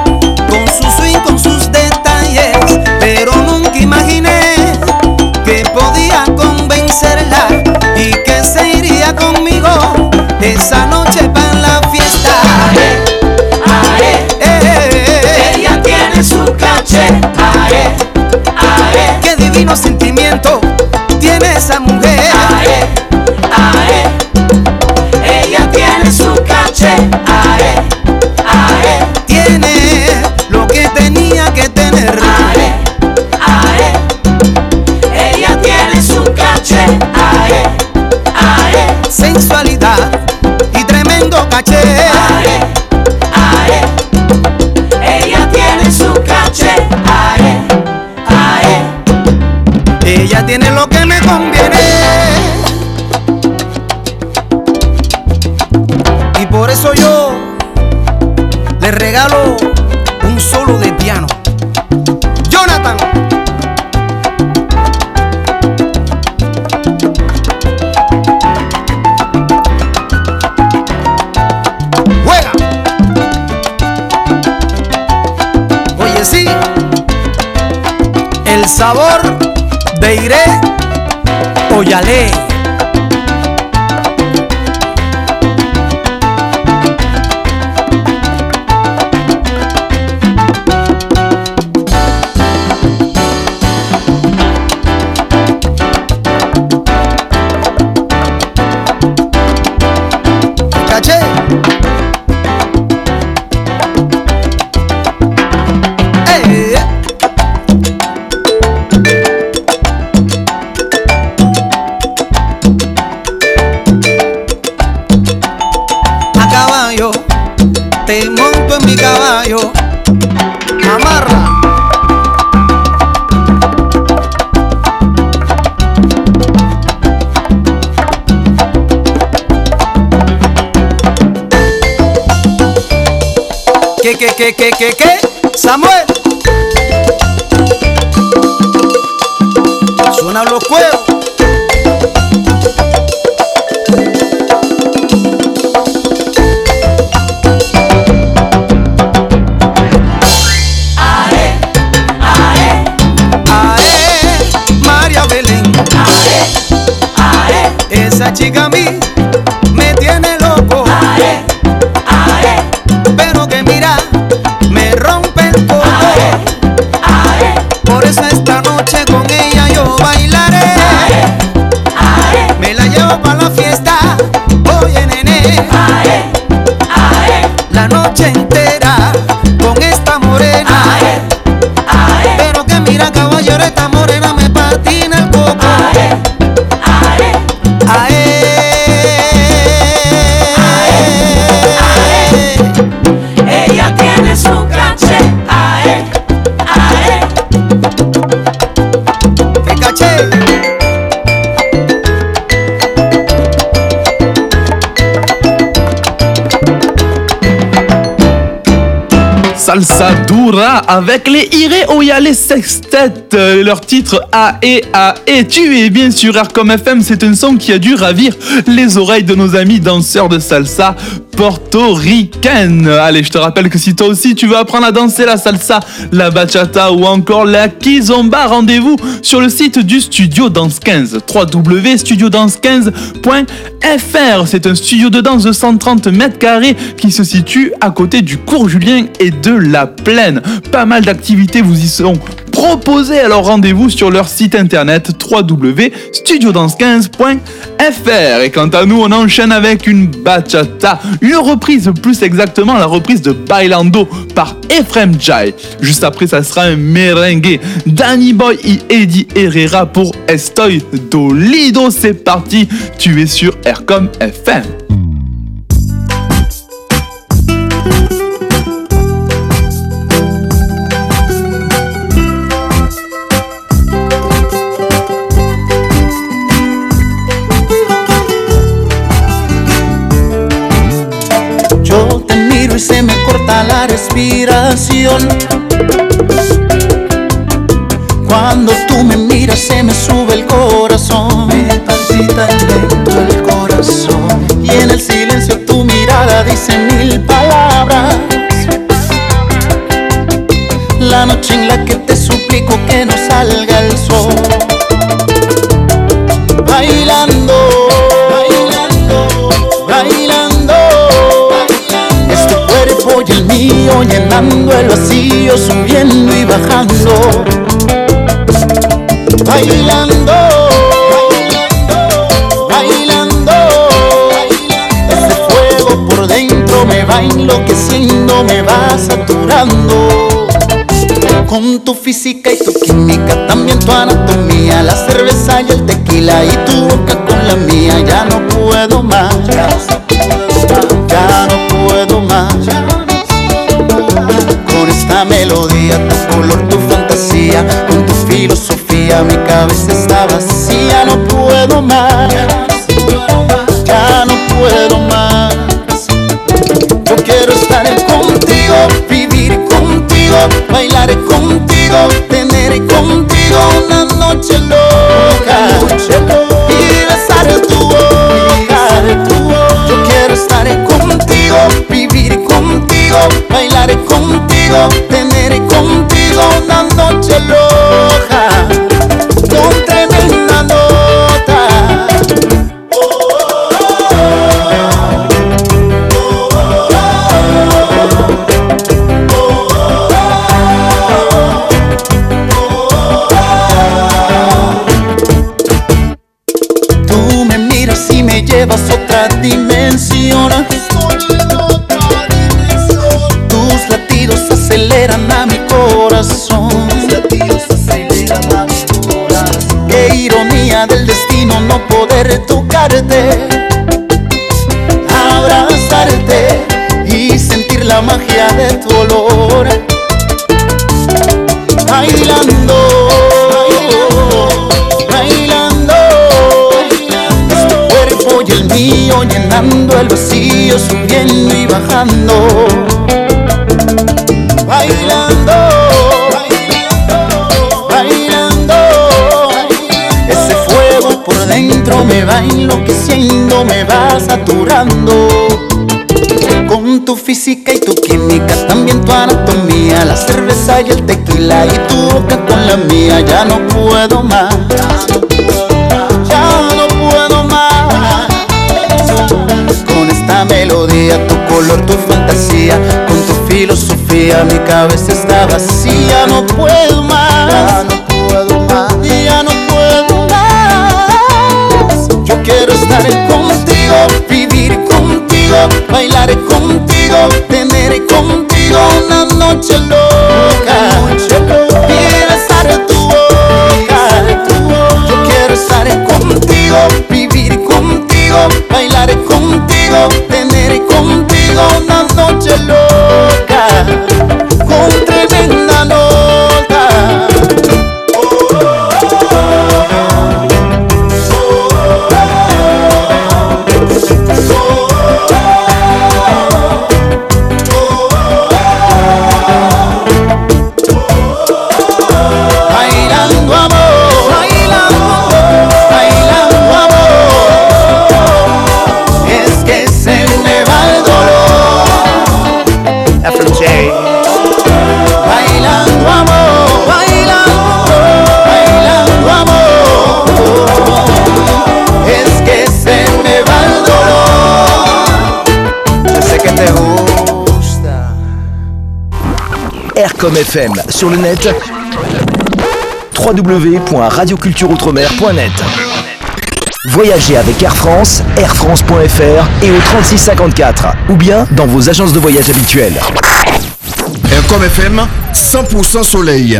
esa mujer. Ae, ae, ella tiene su caché. Ae, ae, tiene lo que tenía que tener. Ae, ae, ella tiene su caché. Ae, ae, sensualidad y tremendo caché. Ae, ae, ella tiene su caché. Ae, ae, ella tiene lo que me conviene. Y por eso yo le regalo un solo de piano. Jonathan. Juega. Oye, sí, el sabor de Iré Oyalé. Caché. Eh. A caballo, te monto en mi caballo. Amarra. ¿Qué, qué, qué, qué, qué, qué? Samuel. Suenan los cueros. ae, ae, Ae, María Belén. ae, ae, Esa chica a mí me tiene loco. ae, ae, Pero que mira, me rompe el coco. ae, Por eso esta noche con ella yo bailaré. ae, Me la llevo para la fiesta. Oye, nene, ae, ae, la noche entera con esta morena. ae, ae, Pero que mira, caballero, esta morena me patina el coco. ae, ae, Ae, ella tiene su caché. Ae, ae, que caché. Salsa Dura avec les Iré Oyalé Sextet, euh, leur titre A E A E. Tu es bien sur Aircom F M, c'est un son qui a dû ravir les oreilles de nos amis danseurs de salsa portoricaine. Allez, je te rappelle que si toi aussi tu veux apprendre à danser la salsa, la bachata ou encore la kizomba, rendez-vous sur le site du Studio Danse quinze, w w w point studio danse quinze point f r. C'est un studio de danse de cent trente mètres carrés qui se situe à côté du cours Julien et de la Plaine. Pas mal d'activités vous y seront proposées, alors rendez-vous sur leur site internet w w w point studio danse quinze point f r. Et quant à nous, on enchaîne avec une bachata, une reprise, plus exactement la reprise de Bailando par Efrem Jai. Juste après, ça sera un merengue, Danny Boy et Eddie Herrera pour Estoy Dolido. C'est parti, tu es sur Aircom F M. Yo te miro y se me corta la respiración. Cuando tú me miras se me sube el corazón. Me palpita dentro el corazón. Y en el silencio tu mirada dice mil palabras. La noche en la que te suplico que no salga el sol. Bailando, bailando, bailando. Este cuerpo y el mío llenando el vacío, subiendo y bajando. Bailando, dentro me va enloqueciendo, me va saturando. Con tu física y tu química, también tu anatomía, la cerveza y el tequila y tu boca con la mía. Ya no puedo más, ya no puedo más. Con esta melodía, tu color, tu fantasía, con tu filosofía, mi cabeza está vacía. No puedo más, ya no puedo más. Yo quiero estar contigo, vivir contigo, bailar contigo, tener contigo una noche loca y besar tu boca. Yo quiero estar contigo, vivir contigo, bailar contigo, tener contigo una noche loca con tremenda nota. Tú me miras y me llevas a otra dimensión. Tus latidos aceleran a mi corazón. Qué ironía del destino no poder tocarte, abrazarte y sentir la magia de tu olor. Bailando, bailando, es tu cuerpo y el mío llenando el vacío, subiendo y bajando. Bailando, bailando, bailando, ese fuego por dentro me va enloqueciendo, me va saturando. Con tu física y tu química, también tu anatomía, la cerveza y el tequila y tu boca con la mía. Ya no puedo más, ya no puedo más. Con esta melodía, tu color, tu fantasía, con tu filosofía, mi cabeza está vacía. No puedo más, ya no puedo más, ya no puedo más. Yo quiero estar contigo, vivir contigo, bailar contigo, tener contigo una noche loca y besar tu boca. Yo quiero estar contigo, vivir contigo, bailar contigo, tener contigo una noche loca con tremenda nota. Bailando amor, bailando, bailando amor, es que se me va el dolor. F M J. Bailando amor, bailando, bailando amor, es que se me va el dolor. Yo sé que te gusta. Aircom F M sur le net, w w w point radio culture outremer point net. Voyagez avec Air France, air france point f r et au trente-six cinquante-quatre, ou bien dans vos agences de voyage habituelles. Aircom F M, cent pour cent soleil.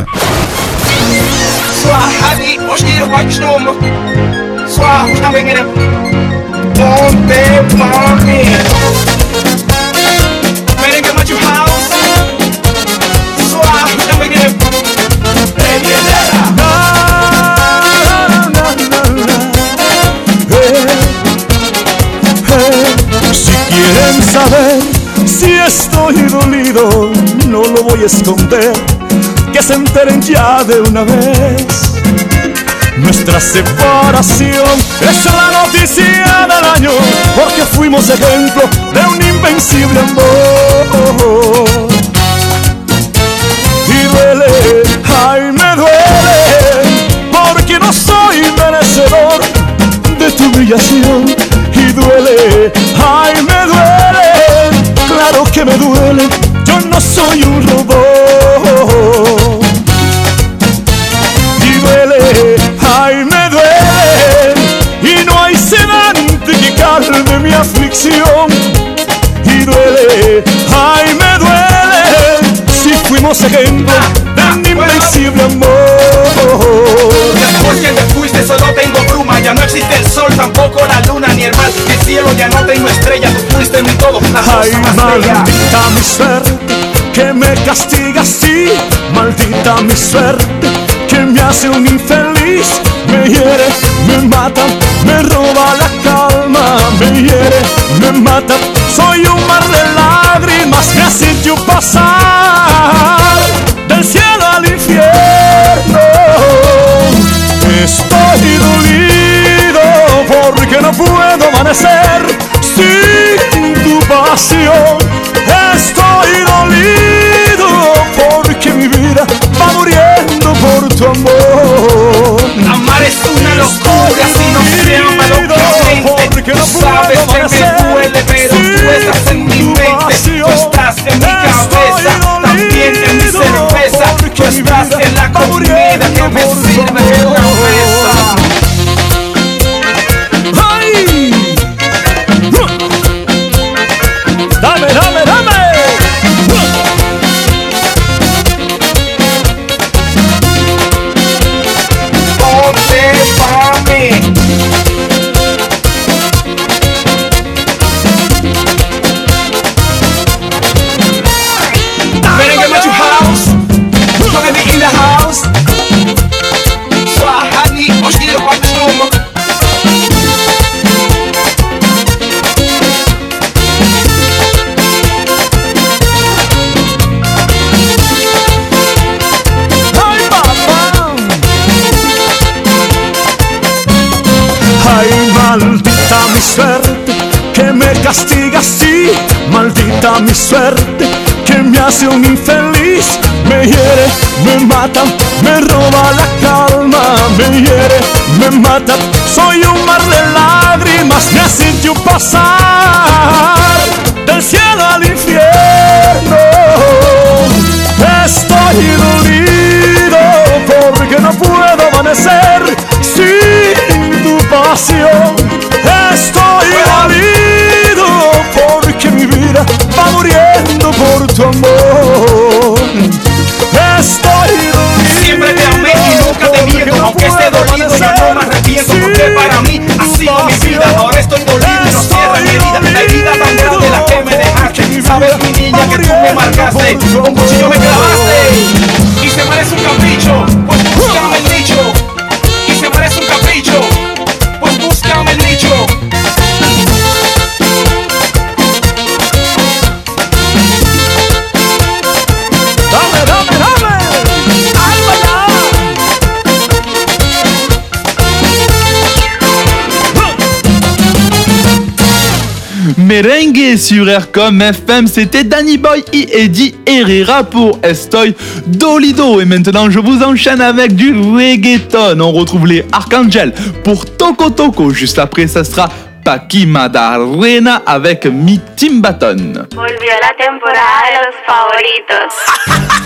Si quieren saber si estoy dolido, no lo voy a esconder, que se enteren ya de una vez. Nuestra separación es la noticia del año, porque fuimos ejemplo de un invencible amor. Y duele, ay me duele, porque no soy merecedor de tu humillación. Y duele, ay me duele, claro que me duele, yo no soy un robot. Y duele, ay me duele, y no hay sedante que calme mi aflicción. Y y duele, ay me duele. Si fuimos ejemplo de un invencible amor. Después que te fuiste solo tengo bruma. Ya no existe el sol, tampoco la luna ni el mar. El cielo ya no tengo estrella. Tú fuiste mi todo, la ay, cosa más bella. maldita mi suerte que me castiga así. Maldita mi suerte que me hace un infeliz. Me hiere, me mata, me roba la calma. Me hiere, me mata. Soy un mar de lágrimas que hace yo pasar del cielo al infierno. Estoy dolido porque no puedo amanecer sin tu pasión. Estoy dolido porque mi vida va muriendo por tu amor. Amar es una locura si no se ama locamente. Tú sabes que me duele, pero tú estás en mi mente. Tú estás en mi cabeza, también en mi cerveza. Tú estás en la comida que me sirve de una mesa. ¡Ay! ¡Dame, dame, dame! Ponte pa' mí. Better get to house. Gonna be in the house. Swahani, Oshiro, Pachumo. Ay, maldita mi suerte que me castiga así. Maldita mi suerte que me hace un infeliz. Me hiere, me mata, me roba la calma. Me hiere, me mata. Soy un mar de lágrimas, me hace yo pasar del cielo al infierno. Estoy dolido porque no puedo amanecer sin tu pasión. Estoy dolido porque mi vida va muriendo por tu amor. Estoy dolido. Siempre te amé y nunca te miento. Aunque esté dolido yo no me arrepiento. Porque para mí ha sido mi vida. Ahora estoy dolido y no cierra mi herida. La herida tan grande la que me dejaste. Sabes mi niña que tú me marcaste. Un cuchillo me clavaste. Y se merece un capricho. Pues búscame el nicho. Y se merece un capricho. Pues búscame el nicho. Dame, dame, dame. Ay, vaya. Merengue sur Aircom F M, c'était Danny Boy et Eddie Herrera pour Estoy Dolido. Et maintenant, je vous enchaîne avec du reggaeton. On retrouve les Arcangel pour Toco Toco. Juste après, ça sera Paqui Madarena avec Mi Timbaton. Volvió la temporada de los favoritos.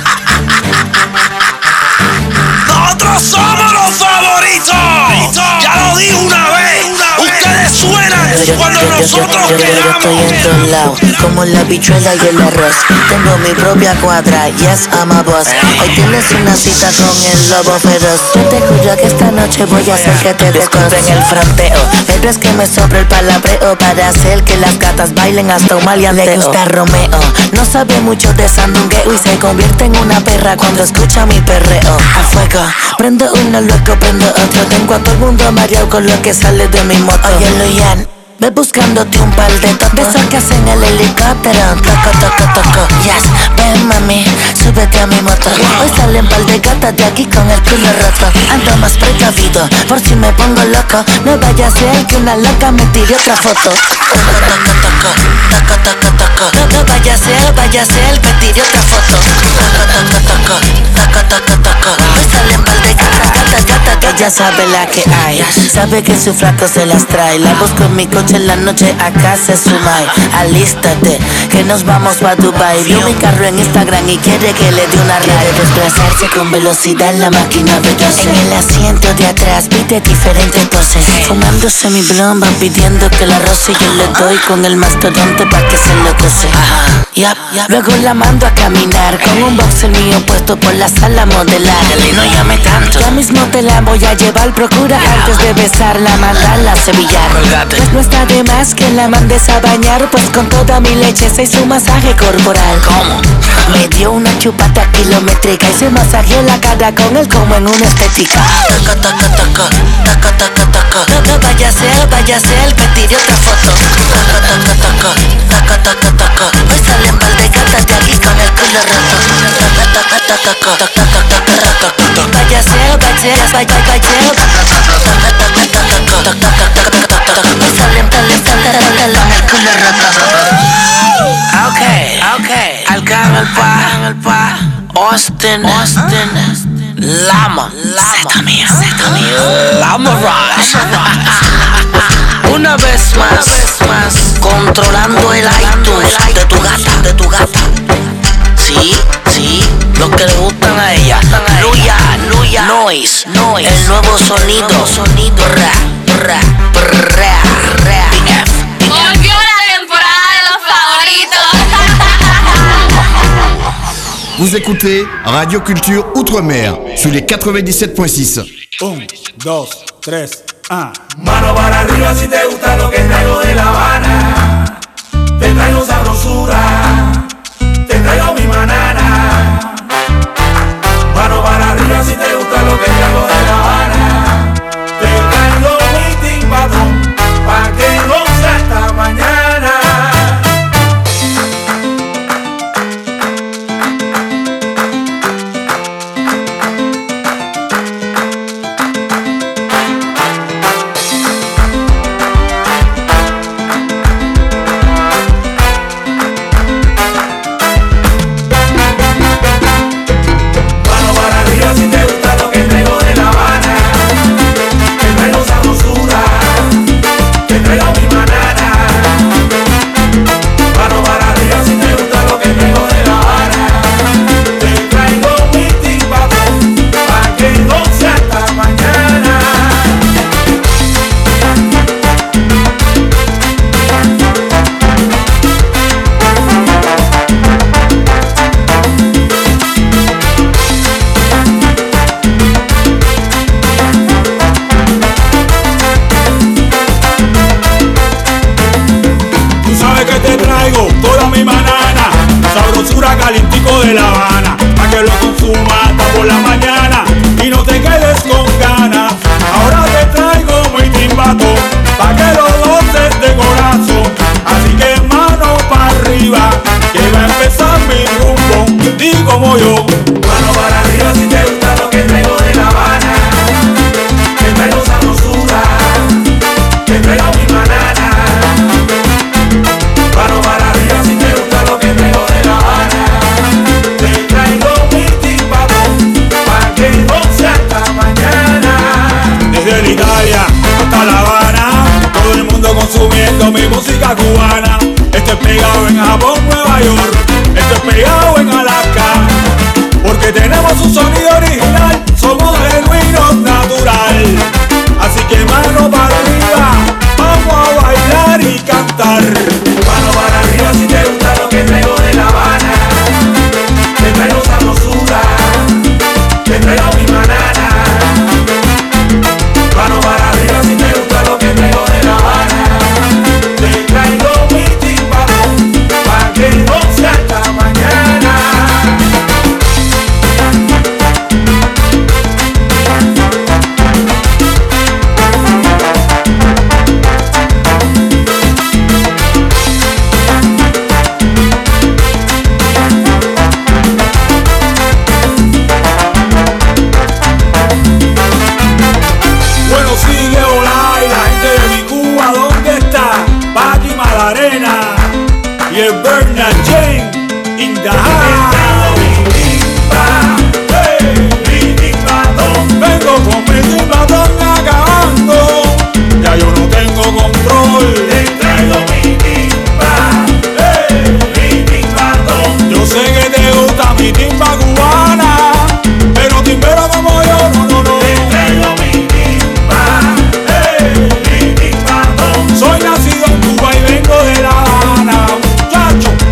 Nosotros somos los favoritos. Ya lo dije una vez. Ustedes suenan cuando nosotros yo, yo, yo, yo estoy en todos lados, como la bichuela y el arroz. Tengo mi propia cuadra, yes, I'm a boss. Hoy tienes una cita con el lobo feroz. Yo te juro que esta noche voy a hacer que te descompren el fronteo. Pero es que me sobra el palabreo para hacer que las gatas bailen hasta un maleanteo. Le gusta Romeo, no sabe mucho de sandungueo y se convierte en una perra cuando escucha mi perreo. A fuego, prendo uno, luego prendo otro. Tengo a todo el mundo mareado con lo que sale de mi moto. Oye, Luyan, ve buscándote un par de tocos. Besos que hacen el helicóptero. Toco, toco, toco. Yes, ven mami, súbete a mi moto. Hoy salen par de gatas de aquí con el culo roto. Ando más precavido, por si me pongo loco. No vaya a ser que una loca me tire otra foto. Toco, toco, toco. Toco, toco, toco. No, no vaya a ser, vaya a ser que tire otra foto. Toco, toco, toco. Toco, toco, toco. Hoy salen par de gatas, gatas, gatas. Ella sabe la que hay. Sabe que su flaco se las trae. La busco en mi coche en la noche, acá se suma. Alístate, que nos vamos pa' Dubai. Vio mi carro en Instagram y quiere que le dé una ride. Quiere desplazarse con velocidad en la máquina veloz. En el asiento de atrás pide diferentes poses. Fumándose mi blomba, pidiendo que la roce. Yo le doy con el mastodonte pa' que se lo goce. moviéndose. Ajá. Yep, yep. Luego la mando a caminar con un boxer mío puesto por la sala modelar. Dale, no llame tanto. Ya mismo te la voy a llevar, procura yeah. antes de besarla mandarla a cebillar. Colgate. Pues no está de más que la mandes a bañar, pues con toda mi leche se hizo un masaje corporal. ¿Cómo? Me dio una chupata kilométrica y se masajeó la cara con él como en una estética. Taca, taca, taca, taca, taca, taca. No, vaya a ser, vaya a ser, pediré otra foto. Taca, taca, taca, taca, taca, taca. Hoy salen par de gatas de aquí con el culo roto. Taca, taca, taca, taca, taca, taca, taca, taca. Vaya a ser, vaya a ser, vaya a ser. Taca, taca, taca, taca, taca, taca, taca. Hoy salen par de gatas con el culo roto. Okay, okay. Al Carmel Pa, Pa, Austin, Austin, Lama, Lama, mía, Lama Rush. Una vez más, más, controlando el iTunes de tu gata, de tu gata. Sí, sí, lo que le gustan a ella. Luya, Luya, Noise, Noise, el nuevo sonido, sonido, ra, ra, ra, ra. Volvió la temporada de los favoritos. Vous écoutez Radio Culture Outre-mer sur les quatre-vingt-dix-sept point six. Un, dos, tres, un. Mano para arriba si te gusta lo que traigo de La Habana. Te traigo sabrosura, te traigo mi banana. Mano para arriba si te gusta lo que traigo de La Habana. Te traigo mi timbatón pa' que goce hasta mañana. Calientico de La Habana, pa' que lo consumas hasta por la mañana y no te quedes con ganas. Ahora te traigo mi timbato, pa' que lo goces de corazón. Así que mano pa' arriba, que va a empezar mi rumbo. Di como yo, mano para arriba si te gusta lo que traigo de La Habana. Te traigo sabrosura, te traigo mi banana. Mano para arriba si te gusta lo que traigo de La Habana. Desde Italia hasta La Habana, todo el mundo consumiendo mi música cubana. Esto es pegado en Japón, Nueva York, esto es pegado en Alaska, porque tenemos un sonido original, somos genuinos, natural. Así que mano para arriba, vamos a bailar y cantar. Mano para arriba si te gusta lo que traigo de La Habana. Te traigo sabrosura, te traigo mi banana. Mano para arriba si te gusta lo que traigo de La Habana. Te traigo mi timbalón pa' que goce hasta mañana. Y el Bernard Jane in the house. Hey, mi timbatón. Vengo con mi timbatón acabando. Ya yo no tengo control. Te traigo mi timba. Hey, mi timbatón. Yo sé que te gusta mi timba cubana, pero timbero como yo, no, no, no. Te traigo mi timba. Hey, mi timbatón. Soy nacido en Cuba y vengo de La Habana, muchacho.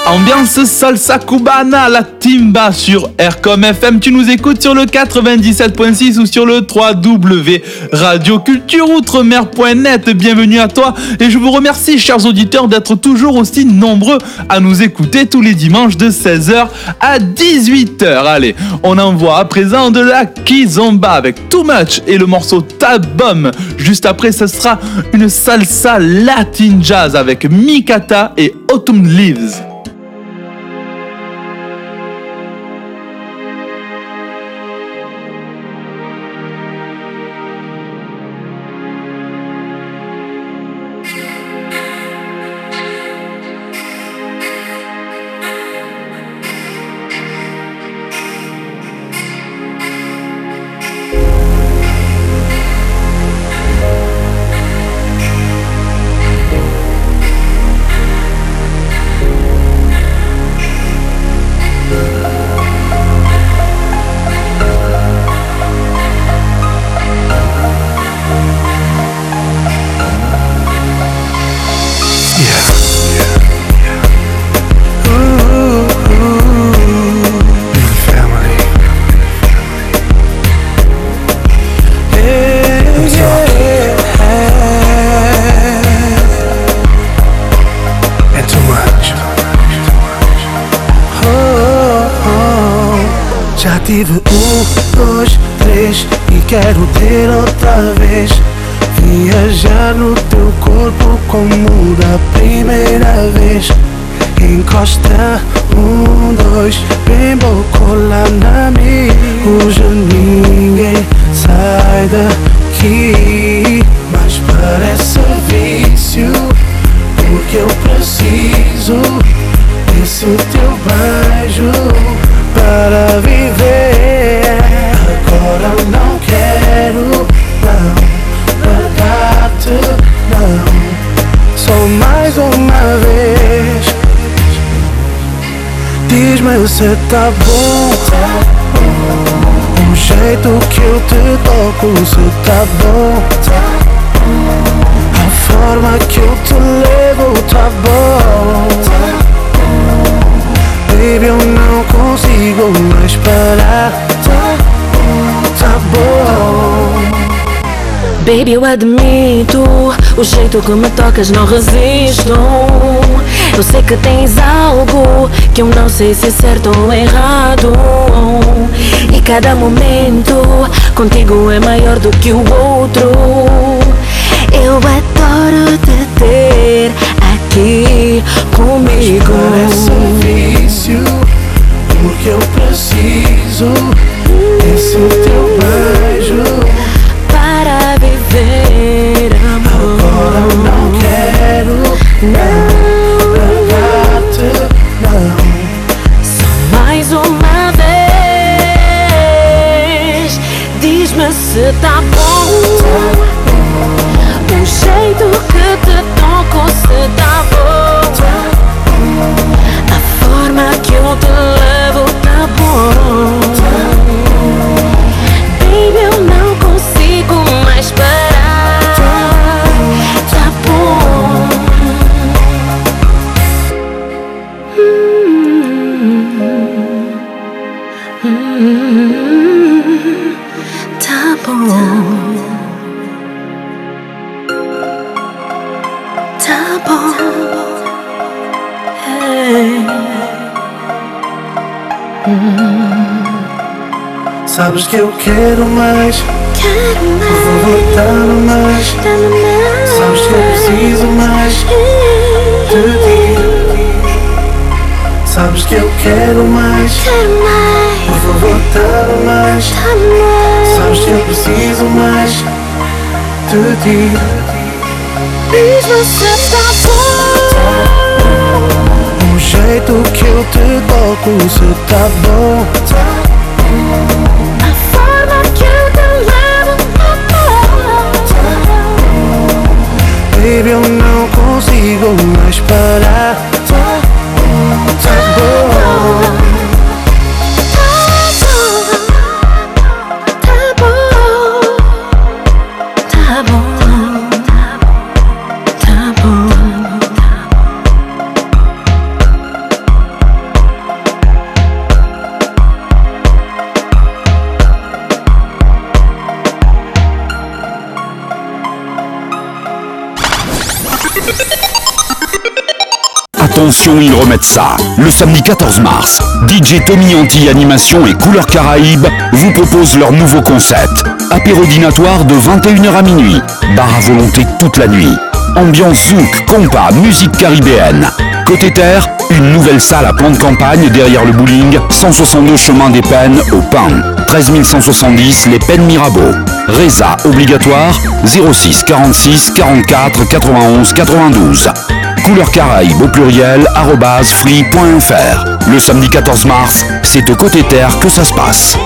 Ambiance salsa cubana, la timba sur Aircom F M. Tu nous écoutes sur le quatre-vingt-dix-sept point six ou sur le w w w point radio culture outremer point net. Bienvenue à toi et je vous remercie, chers auditeurs, d'être toujours aussi nombreux à nous écouter tous les dimanches de seize heures à dix-huit heures. Allez, on envoie à présent de la kizomba avec Too Much et le morceau Tabum. Juste après, ce sera une salsa latin jazz avec Mikata et Autumn Leaves. Tive um, dois, três e quero ter outra vez. Viajar no teu corpo como da primeira vez. Encosta, um, dois, bem vou colar na mim. Hoje ninguém sai daqui, mas parece vício, porque eu preciso desse teu beijo para viver. Agora eu não quero, não, largar-te, não. Só mais uma vez. Diz-me se tá bom, o jeito que eu te toco, se tá bom, a forma que eu te levo, tá bom. Baby, eu não consigo mais parar. Tá bom, tá bom. Baby, eu admito, o jeito que me tocas não resisto. Eu sei que tens algo que eu não sei se é certo ou errado. E cada momento contigo é maior do que o outro. Eu adoro te ter aqui comigo. Parece um vício, porque eu preciso desse teu beijo para viver, amor. Agora eu não quero, não, largar-te, não. Só mais uma vez. Diz-me se tá bom, o jeito que te toco, se tá bom, a forma que eu te levo, tá bom. Baby, eu não consigo mais parar. Tá bom. Hum, hum, tá bom. Tá bom. Hey. Hum. Sabes que eu quero mais, quero mais, vou voltar mais. Sabes que eu preciso mais de ti. Sabes que eu quero mais, quero mais, vou voltar mais. Sabes que eu preciso mais de ti. Diz-me se tá bom, o jeito que eu te toco, se tá bom, a forma que eu te levo, baby, eu não consigo mais parar. Tá bom, tá bom. Attention, ils remettent ça. Le samedi quatorze mars, D J Tommy Anti Animation et Couleurs Caraïbes vous proposent leur nouveau concept. Apérodinatoire de vingt et une heures à minuit. Bar à volonté toute la nuit. Ambiance zouk, compas, musique caribéenne. Côté terre, une nouvelle salle à plan de campagne derrière le bowling, cent soixante-deux chemin des Pennes au Pain. treize mille cent soixante-dix Les Pennes Mirabeau. Résa obligatoire zéro six quarante-six quarante-quatre quatre-vingt-onze quatre-vingt-douze. Couleurs Caraïbes au pluriel arobase free point f r. Le samedi quatorze mars, c'est au Côté Terre que ça se passe.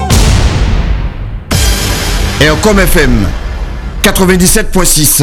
Aircom F M quatre-vingt-dix-sept point six.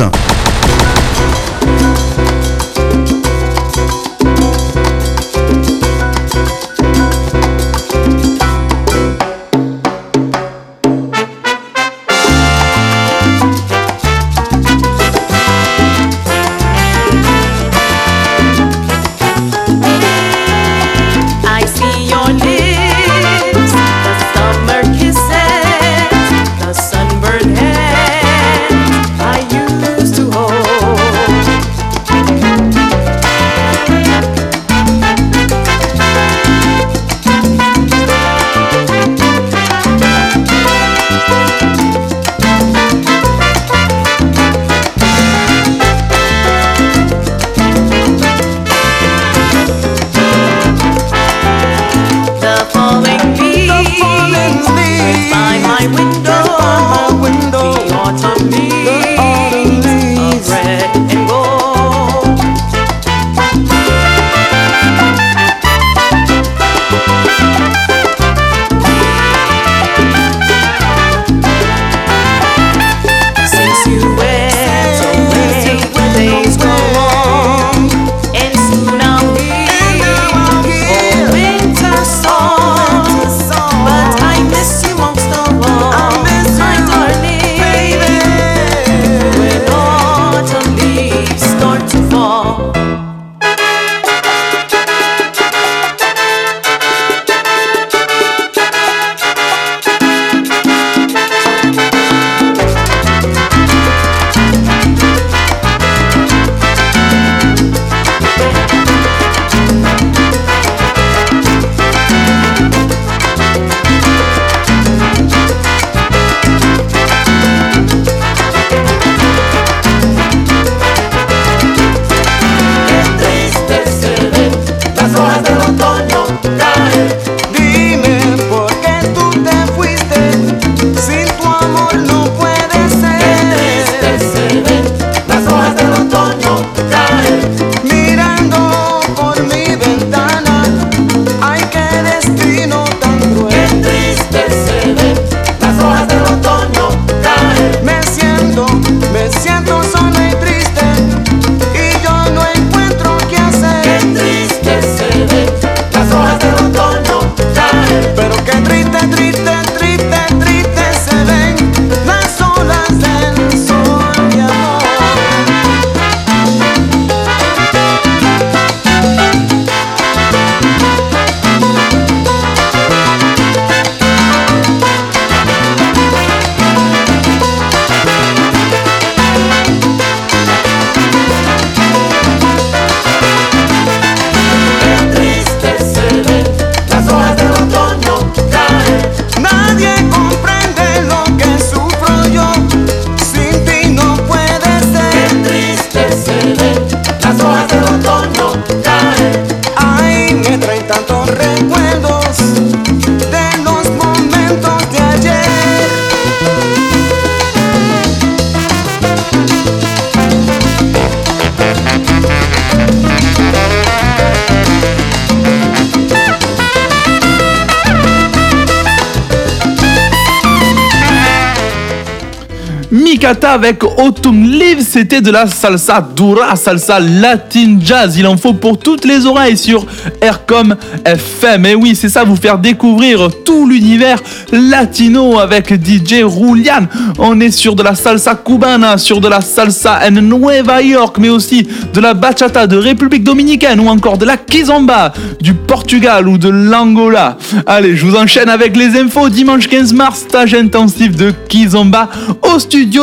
Mikata avec Autumn Leaves, c'était de la salsa dura, salsa latin jazz. Il en faut pour toutes les oreilles sur Aircom F M. Et oui, c'est ça, vous faire découvrir tout l'univers latino avec D J Julian. On est sur de la salsa cubana, sur de la salsa en Nueva York, mais aussi de la bachata de République Dominicaine ou encore de la kizomba du Portugal ou de l'Angola. Allez, je vous enchaîne avec les infos. Dimanche quinze mars, stage intensif de kizomba au studio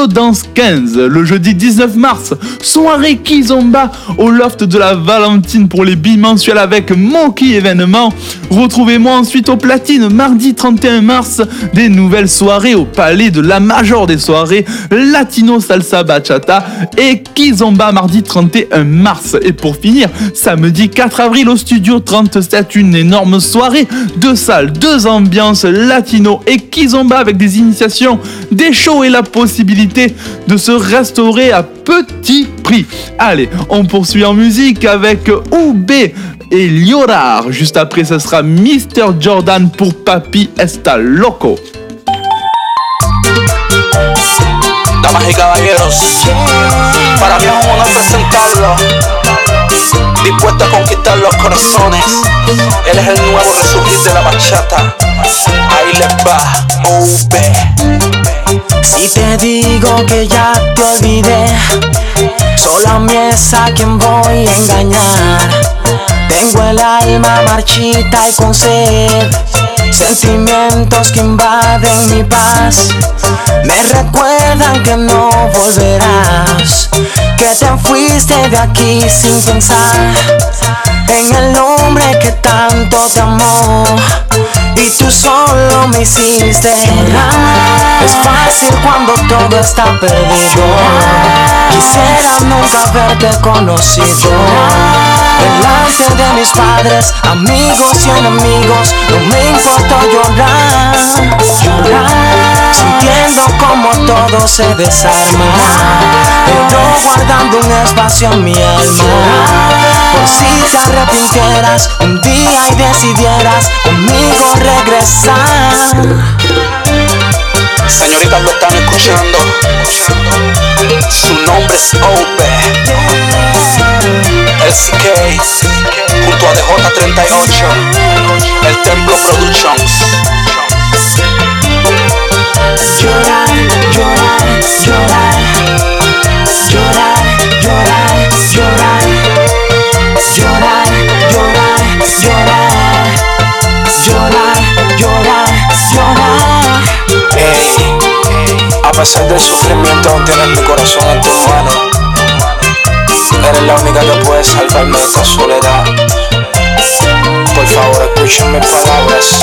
Eurodance quinze, le jeudi dix-neuf mars, soirée Kizomba au loft de la Valentine pour les bimensuels avec Monkey événement. Retrouvez-moi ensuite au Platine, mardi trente et un mars, des nouvelles soirées au Palais de la Major des soirées, Latino Salsa Bachata et Kizomba mardi trente et un mars. Et pour finir, samedi quatre avril au Studio trente-sept, une énorme soirée, deux salles, deux ambiances, Latino et Kizomba avec des initiations, des shows et la possibilité de se restaurer à petit prix. Allez, on poursuit en musique avec Oubé et Llorar. Juste après, ce sera mister Jordan pour Papi Está Loco. Damas y caballeros, para mí es un honor presentarlo, dispuesto a conquistar los corazones. Él es el nuevo resurgir de la bachata. Ahí les va, Oubé. Si te digo que ya te olvidé, solo a mí es a quien voy a engañar. Tengo el alma marchita y con sed, sentimientos que invaden mi paz. Me recuerdan que no volverás, que te fuiste de aquí sin pensar en el hombre que tanto te amó, y tú solo me hiciste llorar. Es fácil cuando todo está perdido, quisiera nunca haberte conocido. Delante de mis padres, amigos y enemigos, no me importó llorar, llorar, sintiendo como todo se desarma, pero guardando un espacio en mi alma. Por si te arrepintieras un día y decidieras conmigo regresar. Señoritas lo están escuchando, su nombre es Oubé, el C K junto a D J treinta y ocho, el Templo Productions. Llorar, llorar, llorar, llorar, llorar, llorar, llorar, llorar, llorar, llorar, llorar, llorar. Hey, a pesar del sufrimiento aún tienes mi corazón en tus manos. Eres la única que puede salvarme de esta soledad. Por favor, escuchen mis palabras.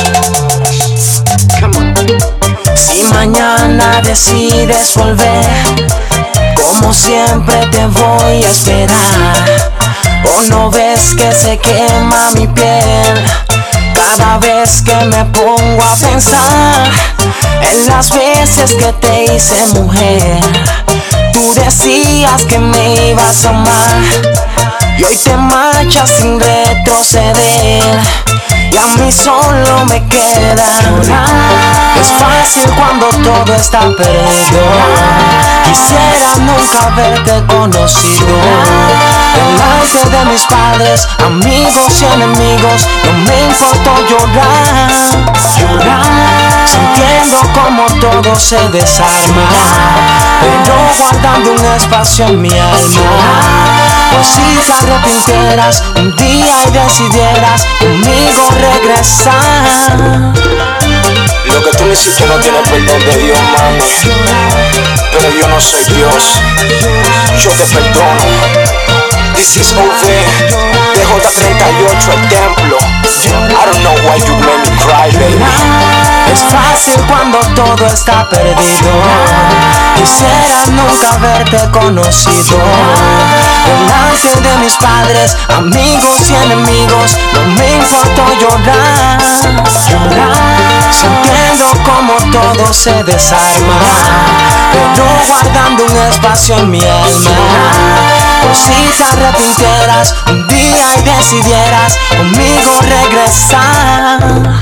Si mañana decides volver, como siempre te voy a esperar. ¿O no ves que se quema mi piel cada vez que me pongo a pensar en las veces que te hice mujer? Tú decías que me ibas a amar y hoy te marchas sin retroceder, y a mí solo me queda llorar. Es fácil cuando todo está perdido, quisiera nunca haberte conocido. Delante de mis padres, amigos y enemigos, no me importó llorar, llorar, sintiendo como todo se desarma, pero guardando un espacio en mi alma. Por si te arrepintieras un día y decidieras conmigo regresar. Lo que tú me hiciste no tiene perdón de Dios, mami, pero yo no soy Dios, yo te perdono. This is Oubé, D J treinta y ocho, el Templo. I don't know why you made me cry, baby. Es fácil cuando todo está perdido, quisiera nunca haberte conocido. Delante de mis padres, amigos y enemigos, no me importó llorar, llorar, sintiendo como todo se desarma, pero guardando un espacio en mi alma. Por si te arrepintieras un día y decidieras conmigo regresar.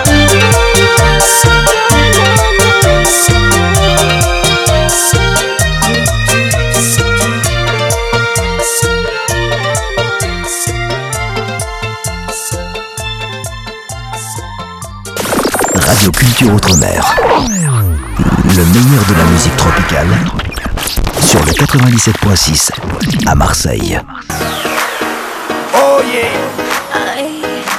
Radio Culture Outre-mer. Le meilleur de la musique tropicale sur le quatre-vingt-dix-sept point six à Marseille. Oye,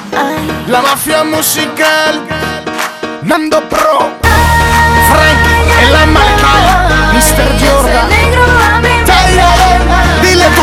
la mafia musical, Nando Pro, Frankie. En la marca, mister Jordan. Dile tú.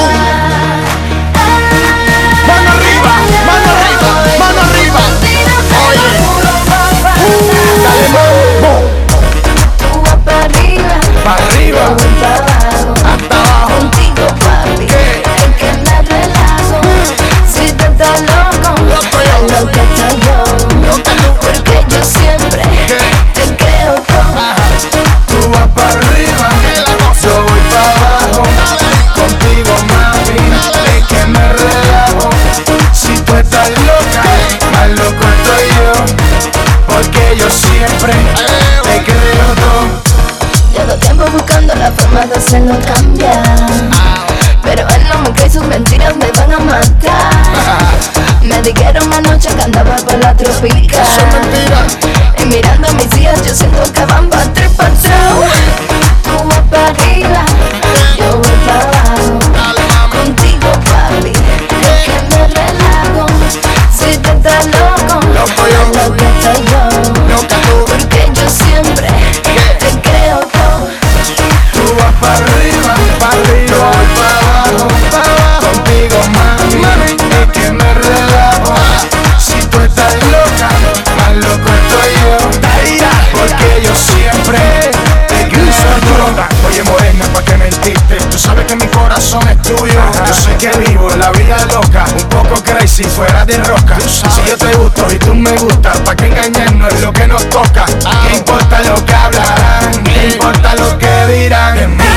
Mano arriba, mano arriba, mano arriba. Oye, uh, dale mambo. Tú vas para arriba, para arriba, hasta abajo. Contigo, papi, ¿qué? es que me relajo. Si tú estás loco, loco yo, lo que estoy yo, loca tú, porque yo siempre ¿qué? te creo todo. Tú vas para arriba, yo voy para abajo. Contigo, mami, es que me relajo. Si tú estás loca, más loco estoy yo, porque yo siempre te creo todo. Llevo tiempo buscando la forma de hacerlo cambiar, pero él no me cree, sus mentiras me van a matar. Me dijeron anoche que andaba por la tropical, y mirando a mis hijas yo siento que van pa' tres pa' atrás. Tú vas pa' arriba, yo voy pa' abajo. Contigo, papi, es que me relajo. Si te estás loco, loco yo, lo que estoy yo, loca tú, porque yo siempre te creo todo. tú vas para arriba, para arriba, yo voy para abajo, pa' abajo. Contigo, mami, mami, es que me relajo. Si tú estás loca, más loco estoy yo, porque yo siempre te creo todo. Oye morena, ¿pa' qué mentiste? Tú sabes que mi corazón es tuyo. Yo sé que vivo la vida loca, un poco crazy, fuera de roca. Si yo te gusto y tú me gustas, ¿pa' qué engañarnos? Es lo que nos toca. ¿Qué importa lo que hablarán? ¿Qué importa lo que dirán de mí?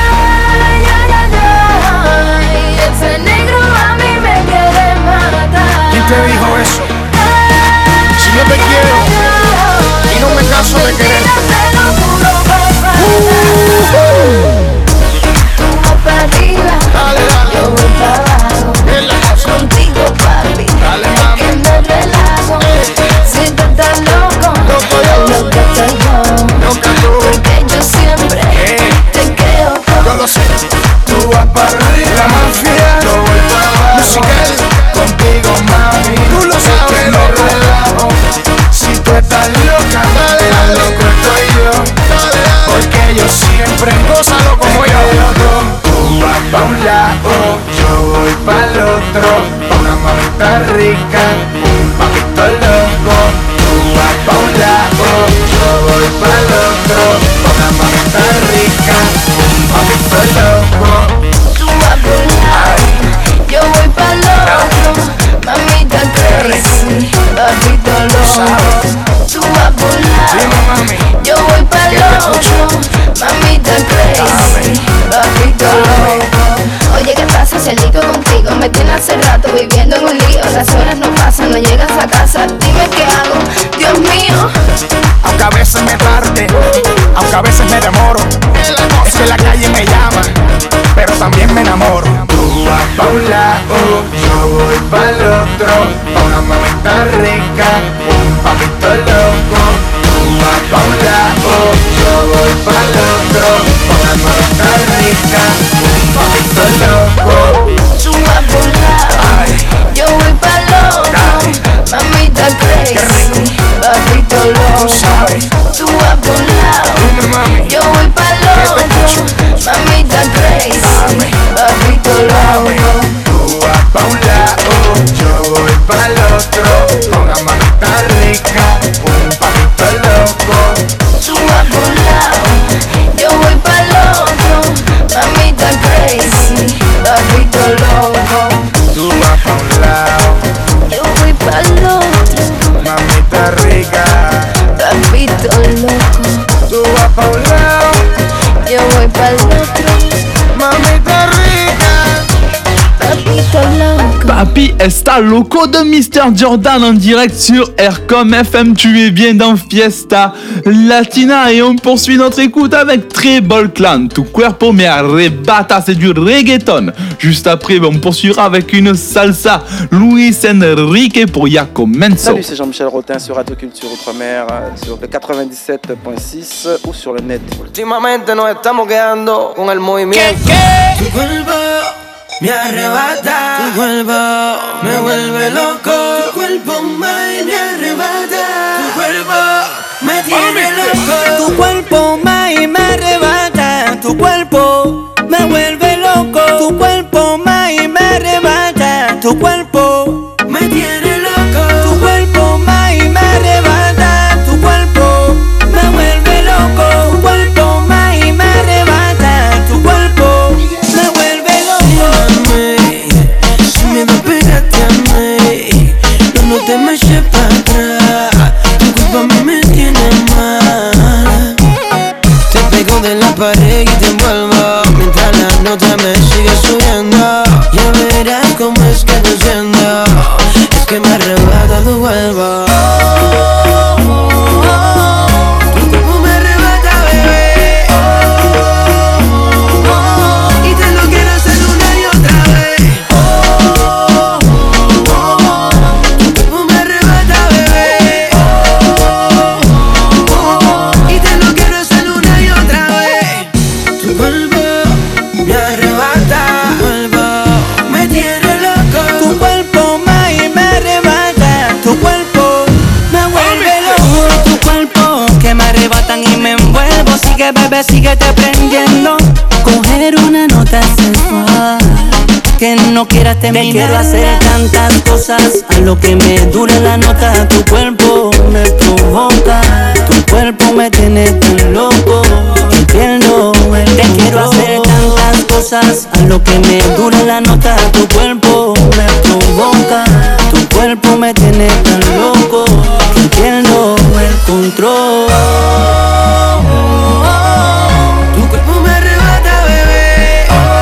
Ese negro a mí me quiere matar. ¿Quién te dijo eso? Si no te quiero y no me canso de querer. Tú vas para arriba, dale, dale, yo voy para abajo. Es la cosa. Contigo, papi, dale, mami, que me relajo. Si tú estás loco, loco yo, lo que estoy yo, loca tú, porque yo siempre eh, te creo todo. yo lo sé. Tú vas para arriba, la mafia, yo voy para abajo. Musical, contigo, mami, tú lo sabes, me relajo. Si tú estás loca, dale, dale, loco estoy yo, dale, dale, porque yo siempre gózalo como yo. Tú vas pa' un lado, yo voy pa' el otro, pa' una mamita rica, un papito loco. Tú vas pa' un lado, yo voy pa' el otro, pa' una mamita rica, un papito loco. Tú vas por un lado, yo voy pa' el otro, mamita crazy, papito loco. Tú vas por un lado, yo voy pa' el otro, mamita crazy, papito loco. Oye, ¿qué pasa si el ligo contigo me tiene hace rato viviendo en un lío? Las horas no pasan, no llegas a casa, dime qué hago, Dios mío. Aunque a veces me tarde, aunque a veces me demoro, es que la calle me llama, pero también me enamoro. Tú vas pa' un lado, yo voy pa' el otro, pa' una mamita rica, un papito loco. Tú vas pa' un lado, yo voy pa' el otro, pa' una mamita rica, un papito loco. Tú vas por un lado, yo voy pa' el otro, mamita crazy, papito loco. Tú vas por un lado, yo voy pa' el otro, mamita crazy, papito loco. Tú vas pa' un lado, yo voy pa' el otro, con una mamita rica, un papito loco. Tú vas por un lado, yo voy pa' el otro, mamita crazy, papito loco. Tú vas pa' un lado, yo voy pa' el otro, mamita rica, papito loco. Tú vas pa' un lado, yo voy pa' el otro, mamita rica, papito loco. Papi está loco de mister Jordan en direct sur Aircom F M. Tu es bien dans Fiesta Latina et on poursuit notre écoute avec Treble Clan. Tu cuerpo me arrebata, c'est du reggaeton. Juste après, on poursuivra avec une salsa. Luis Enrique pour Ya Comenzo. Salut, c'est Jean-Michel Rotin sur Radio Culture Outre-mer, sur le quatre-vingt-dix-sept point six ou sur le net. Últimamente nos estamos quedando con el movimiento. Tu cuerpo me arrebata, tu cuerpo me vuelve loco, tu cuerpo me arrebata, tu cuerpo me tiene loco, tu cuerpo me y me arrebata. Tu cuerpo me vuelve loco. Tu cuerpo y me arrebata. Tu cuerpo me tiene loco. Tu cuerpo y me arrebata. Tu cuerpo me vuelve loco. Tu cuerpo y me arrebata. Tu cuerpo me vuelve loco. Si me despegaste a mí, no, no te me eches para atrás. Tu cuerpo a mí me tiene mal. Te pego de la pared y te envuelvo mientras la nota me sigue subiendo. Ya verás cómo es que te siento. Es que me arrebata tu cuerpo. Tu cuerpo me arrebata, bebé. Y te lo quiero hacer una y otra vez. Tu cuerpo me arrebata, bebé. Y te lo quiero hacer una y otra vez. Tu cuerpo me arrebata, cuerpo me tiene loco. Tu cuerpo y me arrebata. Tu cuerpo me vuelve loco. Tu cuerpo que me arrebatan y me envuelvo. Sigue, bebé, síguete prendiendo. Coger una nota sensual que no quieras terminar. Quiero hacer tantas cosas a lo que me dure la nota. Tu cuerpo me provoca. Tu cuerpo me tiene tan loco que pierdo el Te quiero hacer tantas cosas a lo que me dure la nota. Tu cuerpo me provoca. Tu cuerpo me tiene tan loco que pierdo el control. Tu cuerpo me arrebata, bebé.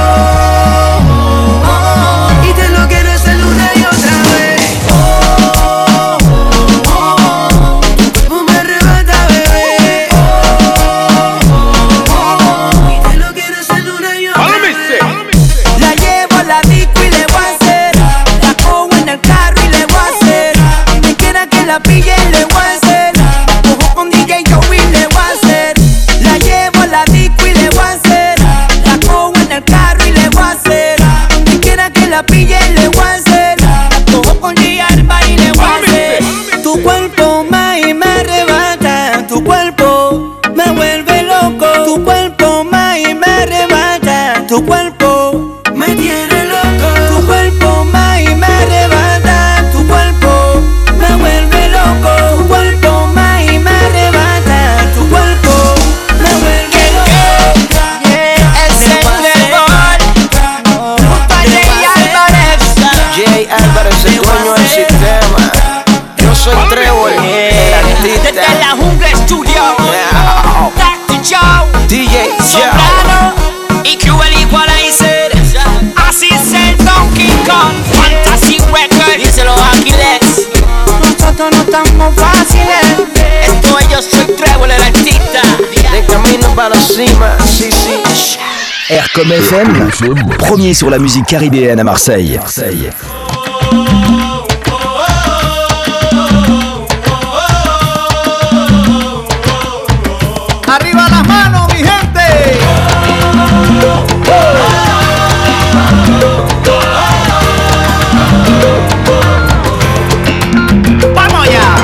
Y te lo quiero hacer una y otra vez. Tu cuerpo me arrebata, bebé. Y te lo quiero hacer una y otra vez. La llevo a la disco y le voy a hacer. La cojo en el carro y le voy a hacer. Me quiera que la pille le voy a hacer. Cojo con D J Joey y le voy a hacer. La llevo a la disco y le voy a hacer. La cojo en el carro y le voy a hacer. Me quiera que la pille le voy a hacer. Cojo con G Alba y le voy a hacer. Tu cuerpo y me arrebata. Tu cuerpo me vuelve loco. Tu cuerpo y me arrebata. Tu cuerpo me tiene loco. Tu cuerpo y me arrebata. Tu cuerpo me vuelve loco. Tu cuerpo y me arrebata. Tu cuerpo me vuelve loco. El señor junto a Jay Álvarez. Jay Álvarez, el dueño del sistema. Yo soy Trevor, el artista. Desde la Jungla Studio. Doctor Joe. D J Soprano. Y Q el Equalizer. Así es el Donkey Kong. Fantasy Record. Díselo a Aquiles. Nosotros no estamos fáciles. Esto es Yo Soy Trevor, el artista. De camino para la cima, sí, sí. Aircom F M, premier sur la musique caribéenne à Marseille. Marseille. Arriba las manos, mi gente. Vamos allá.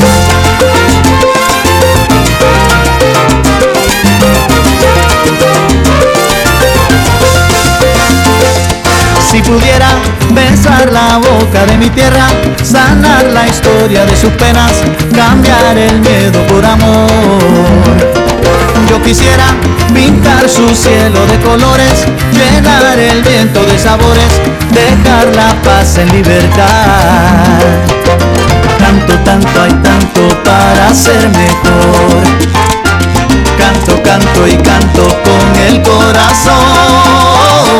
Si pudiera besar la boca de mi tierra, sanar la historia de sus penas, cambiar el miedo por amor. Yo quisiera pintar su cielo de colores, llenar el viento de sabores, dejar la paz en libertad. Tanto, tanto, hay tanto para ser mejor. Canto, canto y canto con el corazón.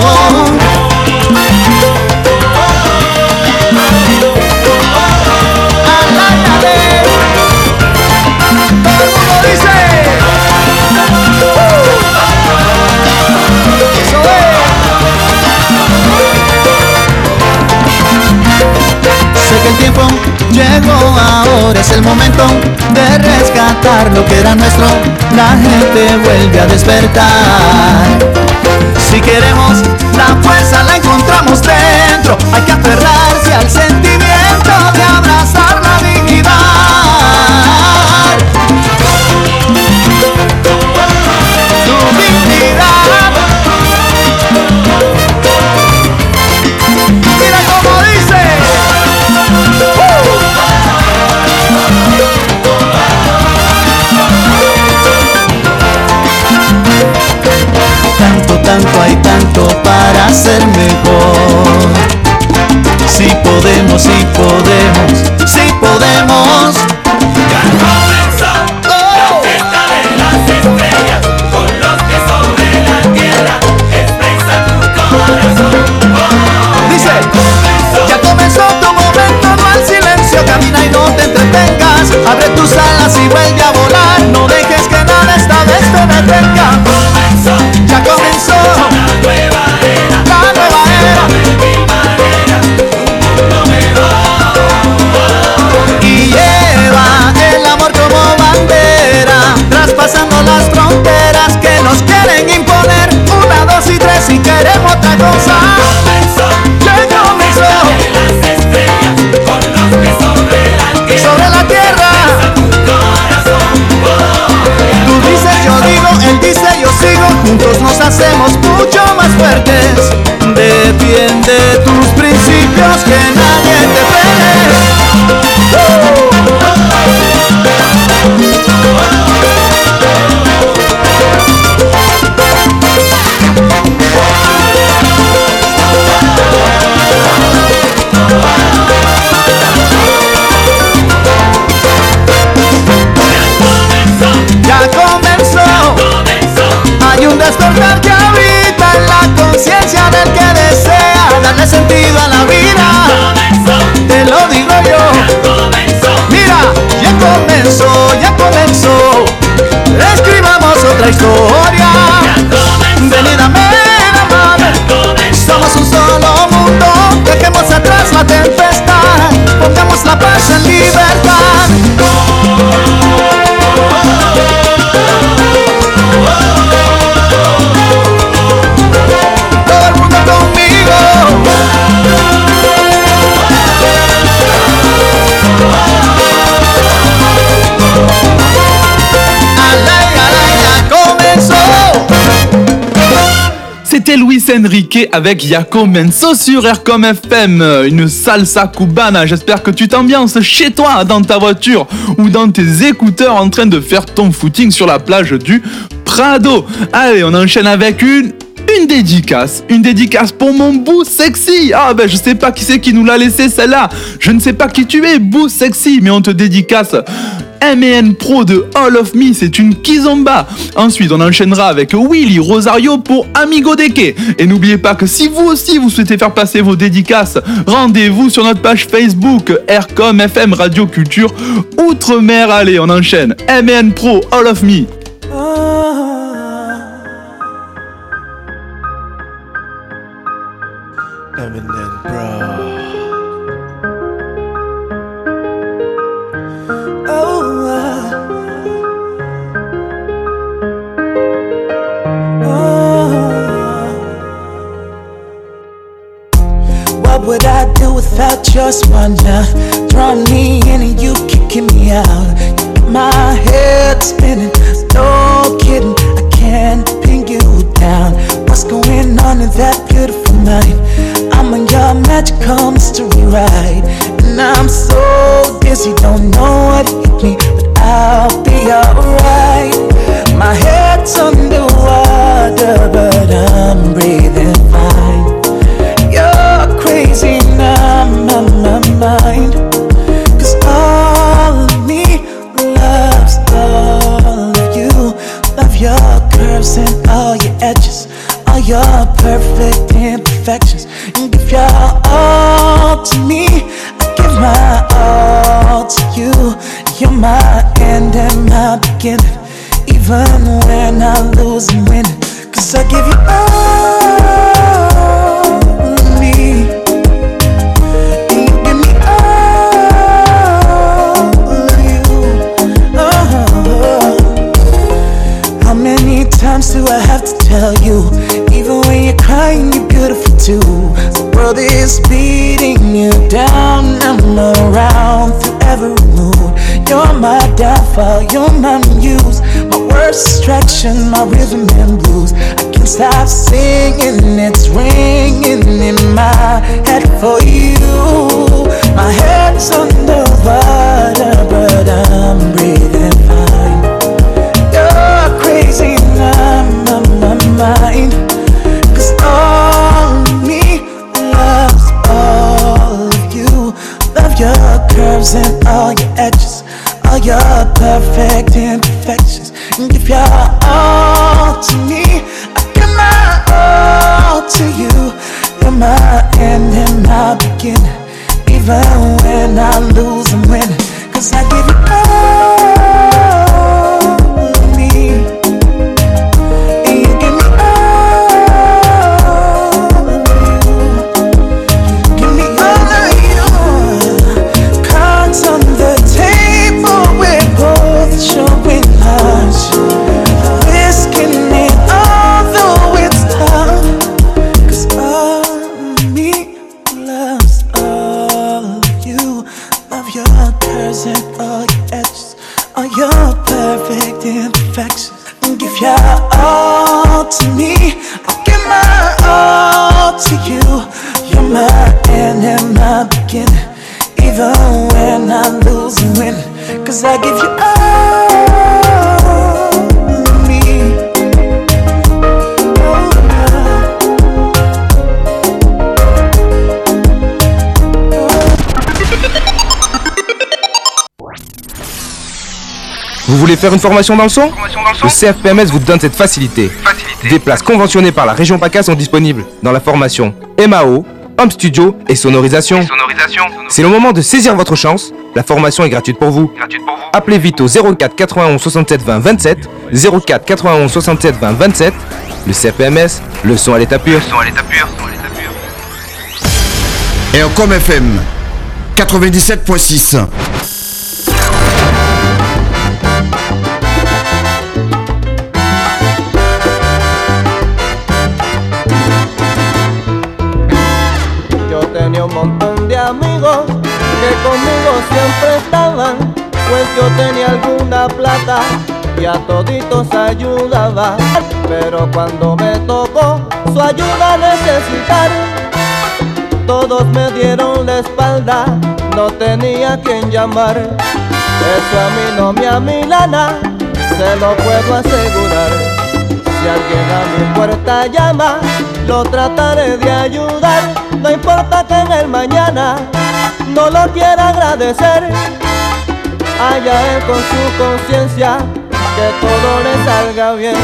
Sé que el tiempo llegó ahora, es el momento de rescatar lo que era nuestro. La gente vuelve a despertar. Si queremos, la fuerza la encontramos dentro. Hay que aferrarse al sentimiento de abrazar la dignidad. ser mejor. Si podemos, si podemos, si podemos. Ya comenzó la fiesta de las estrellas, con los que sobre la tierra expresa tu corazón. Oh, dice, ya comenzó tu momento, no al silencio, camina y no te entretengas, abre tus alas y vuelve a volar, no dejes que nada esta vez te detenga. Comenzó, ya comenzó la nueva era, la nueva era, de mil maneras, un mundo mejor. Y lleva el amor como bandera, traspasando las fronteras que nos quieren imponer. Una, dos y tres y queremos otra cosa. Comenzó, ya comenzó de las estrellas, con los que sobre la tierra, sobre la tierra. Tu corazón. Oh, tú dices, yo digo, él dice, yo sigo, juntos nos hacemos mucho más fuertes. Defiende tus principios, que nadie te frene. Ya comenzó, hay un despertar que habita en la conciencia del que desea darle sentido a la vida. Te lo digo yo. Mira, ya comenzó, ya comenzó. Escribamos otra historia. Venid a ver, amor. Somos un solo mundo. Dejemos atrás la tempestad. Pongamos la paz en libertad. Todo el mundo conmigo. Alay, alay, ya comenzó. C'était Luis Enrique avec Ya Comenzó sur Aircom F M, une salsa cubana. J'espère que tu t'ambiances chez toi, dans ta voiture ou dans tes écouteurs en train de faire ton footing sur la plage du Prado. Allez, on enchaîne avec une... Une dédicace, une dédicace pour mon Boo Sexy. Ah ben je sais pas qui c'est qui nous l'a laissé celle-là. Je ne sais pas qui tu es, Boo Sexy, mais on te dédicace M et N Pro de All of Me, c'est une kizomba. Ensuite on enchaînera avec Willy Rosario pour Amigo Deke. Et n'oubliez pas que si vous aussi vous souhaitez faire passer vos dédicaces, rendez-vous sur notre page Facebook Aircom F M Radio Culture Outre-mer. Allez, on enchaîne. M et N Pro, All of Me. Eminem, bro. Oh, uh, oh. What would I do without your smart mouth? Draw me in and you kicking me out. My head spinning, no kidding. I can't pin you down. What's going on in that beautiful mind? I'm on your magical mystery ride, and I'm so dizzy, don't know what hit me, but I'll be alright. My head's underwater, but I'm breathing fine. You're crazy now, my, my mind, 'cause all of me loves all of you. Love your curves and all your edges, all your perfect imperfections. And give your all to me, I give my all to you. You're my end and my beginning, even when I lose and win. 'Cause I give you all of me, and you give me all of you. Oh. How many times do I have to tell you? Even when you're crying, you're beautiful too. The world is beating you down. I'm around through every mood. You're my downfall, you're my muse, my worst distraction, my rhythm and blues. I can't stop singing, it's ringing in my head for you. My head's underwater, but I'm breathing fine. You're crazy, I'm on my mind, 'cause all curves and all your edges, all your perfect imperfections. And give your all to me, I give my all to you. You're my end and my beginning, even when I lose and win. Cause I give you all of me, and you give me all of you. Give me all of you. Cards on the table, we're both showing us, risking it although it's tough. Cause all of me loves all of you. Love your curves and all your edges, all your perfect imperfections. And give your all to me, I give my all to you. You're my end and my beginning, even when I lose and win. Cause I give you all of me. Vous voulez faire une formation dans le son? Le C F P M S vous donne cette facilité. Des places conventionnées par la région PACA sont disponibles dans la formation M A O, Home Studio et sonorisation. C'est le moment de saisir votre chance. La formation est gratuite pour vous. Appelez vite au zéro quatre quatre-vingt-onze soixante-sept vingt vingt-sept, zéro quatre quatre-vingt-onze soixante-sept vingt vingt-sept. Le C F P M S, le son à l'état pur. Aircom F M quatre-vingt-dix-sept point six. Tenía un montón de amigos que conmigo siempre estaban, pues yo tenía alguna plata y a toditos ayudaba. Pero cuando me tocó su ayuda necesitar, todos me dieron la espalda, no tenía quien llamar. Eso a mí no me amilana, se lo puedo asegurar. Si alguien a mi puerta llama, lo trataré de ayudar. No importa que en el mañana no lo quiera agradecer, allá él con su conciencia, que todo le salga bien.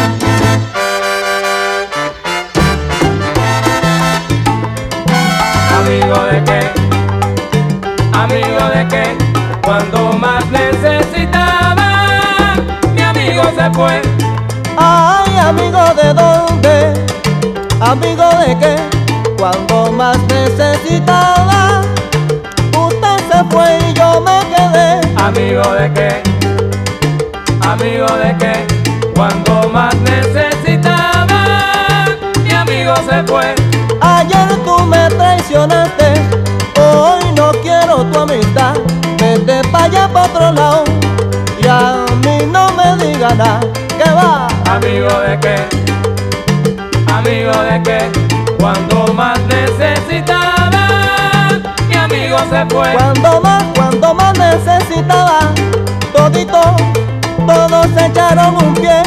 Amigo de qué, amigo de qué, cuando más necesitaba, mi amigo se fue. Ay, amigo de dónde, amigo de qué, cuando más necesitaba, usted se fue y yo me quedé. Amigo de qué, amigo de qué, cuando más necesitaba, mi amigo se fue. Ayer tú me traicionaste, hoy no quiero tu amistad. Vete pa' allá pa' otro lado y a mí no me diga nada. ¿Qué va? Amigo de qué, amigo de qué, cuando más necesitaba, mi amigo se fue. Cuando más, cuando más necesitaba, todito, todos se echaron un pie.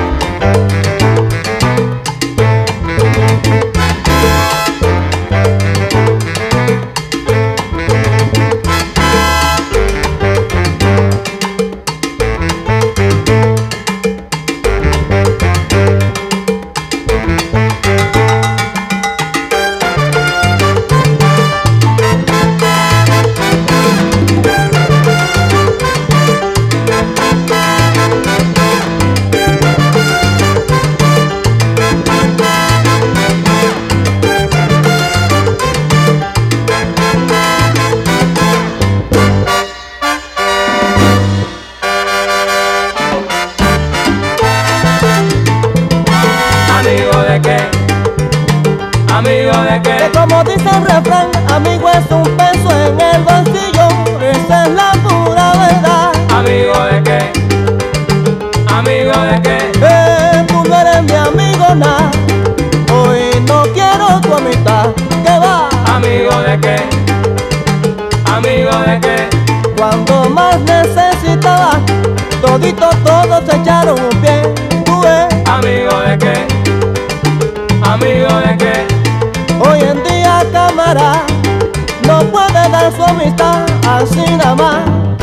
Como dice el refrán, amigo es un peso en el bolsillo, esa es la pura verdad. Amigo de qué, amigo de qué, eh, tú no eres mi amigo nada, hoy no quiero tu amistad. ¿Qué va? Amigo de qué, amigo de qué, cuando más necesitaba, todito todos se echaron un pie. Tú ves, amigo de qué, amigo de qué, hoy en día cámara no puede dar su amistad. así nada más.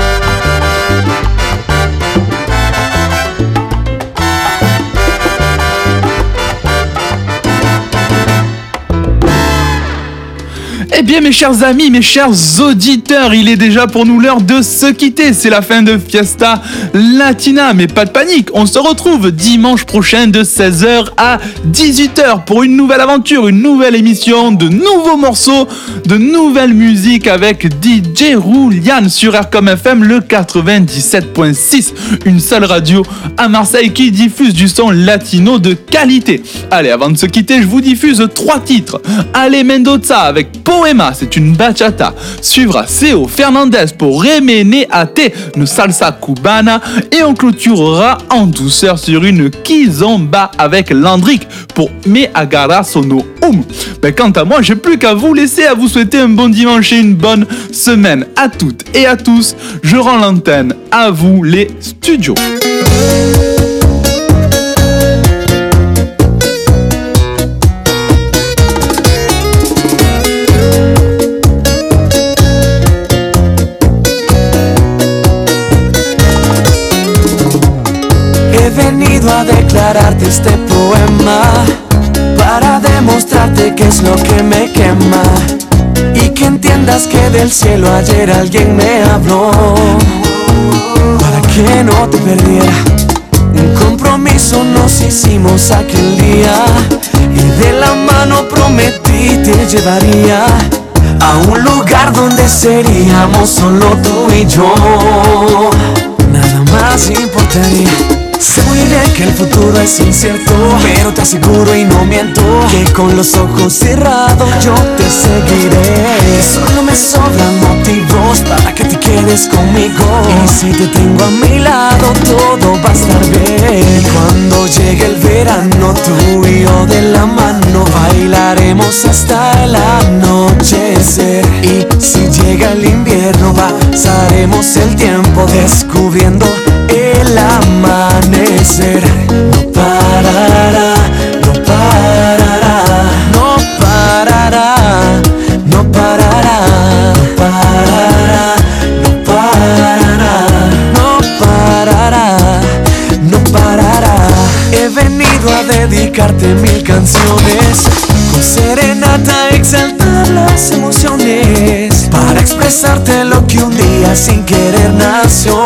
Eh bien mes chers amis, mes chers auditeurs, il est déjà pour nous l'heure de se quitter. C'est la fin de Fiesta Latina, mais pas de panique, on se retrouve dimanche prochain de seize heures à dix-huit heures pour une nouvelle aventure, une nouvelle émission, de nouveaux morceaux, de nouvelles musiques avec D J Roulian sur Aircom F M, le quatre-vingt-dix-sept point six, une seule radio à Marseille qui diffuse du son latino de qualité. Allez, avant de se quitter, je vous diffuse trois titres. Ale Mendoza avec Poema, c'est une bachata. Suivra Seo Fernandez pour Remene Ate, une salsa cubana. Et on clôturera en douceur sur une kizomba avec Landrick pour Me Agarra Sono Um. Ben, quant à moi, j'ai plus qu'à vous laisser, à vous souhaiter un bon dimanche et une bonne semaine à toutes et à tous. Je rends l'antenne à vous les studios. He venido a declararte este poema para demostrarte qué es lo que me quema y que entiendas que del cielo ayer alguien me habló para que no te perdiera. Un compromiso nos hicimos aquel día y de la mano prometí te llevaría a un lugar donde seríamos solo tú y yo. Nada más importaría. Sé muy bien que el futuro es incierto, pero te aseguro y no miento que con los ojos cerrados yo te seguiré. Solo me sobran motivos para que te quedes conmigo, y si te tengo a mi lado todo va a estar bien. Cuando llegue el verano tú y yo de la mano bailaremos hasta el anochecer, y si llega el invierno pasaremos el tiempo descubriendo el amanecer. No parará, no parará, no parará, no parará, no parará, no parará, no parará, no parará. He venido a dedicarte mil canciones, con serenata exaltar las emociones, para expresarte lo que un día sin querer nació.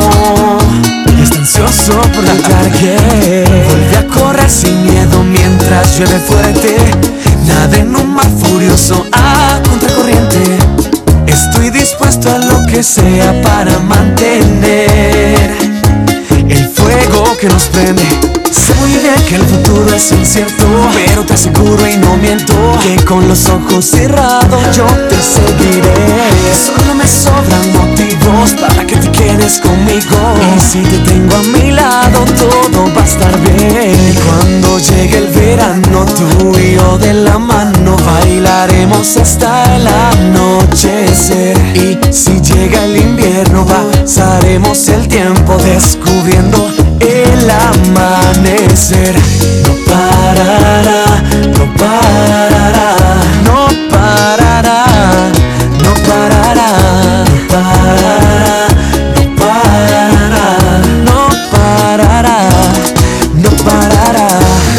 Está ansioso por notar que vuelve a correr sin miedo mientras llueve fuerte. Nada en un mar furioso a contracorriente. Estoy dispuesto a lo que sea para mantener el fuego que nos prende. Sé muy bien que el futuro es incierto, pero te aseguro y no miento que con los ojos cerrados yo te seguiré. Solo me sobran motivos para que te quedes conmigo, y si te tengo a mi lado todo va a estar bien. Cuando llegue el verano tú y yo de la mano bailaremos hasta el anochecer, y si llega el invierno pasaremos el tiempo descubriendo el amanecer. No parará, no parará, no parará, no parará, no parará, no parará, no parará, no parará.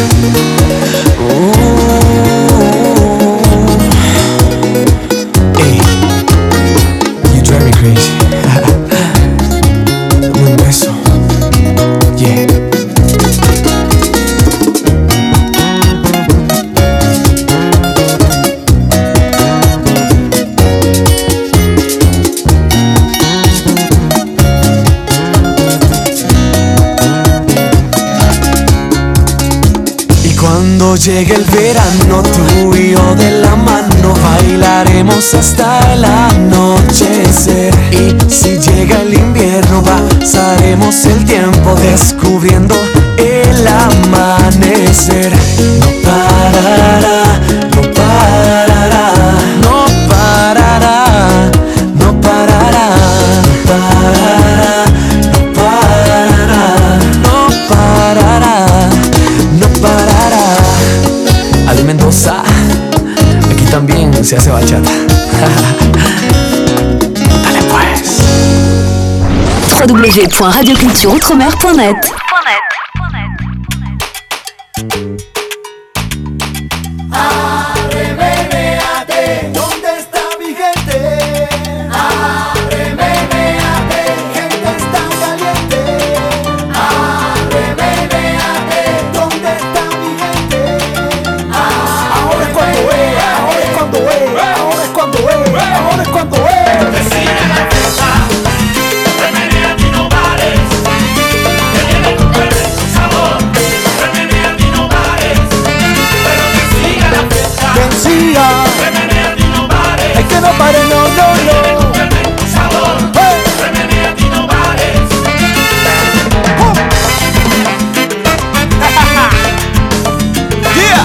Uh, hey, you drive me crazy. Un beso. Yeah. Cuando llegue el verano tú y yo de la mano bailaremos hasta el anochecer, y si llega el invierno pasaremos el tiempo descubriendo el amanecer. No parará, no parará, no parará, no parará, no parará, no parará, no parará, no parará. Ale Mendoza, aquí también se hace bachata. Dale, w w w point radio culture outremer point net. Arremenéate, ¿dónde está mi gente? Arremenéate, gente está caliente. Arremenéate, ¿dónde está mi gente? Ahora es cuando es, ahora es cuando es, ahora es cuando es, ahora es cuando es. Que siga la fiesta, remenéate y no pares. Que viene con cuerpo y sabor, remenéate y no pares. Pero que siga la fiesta. Que siga, remenéate y no pares. Es que no pare, no, no, no. Sabor, hey. Remenéate y no pares. Oh. Yeah.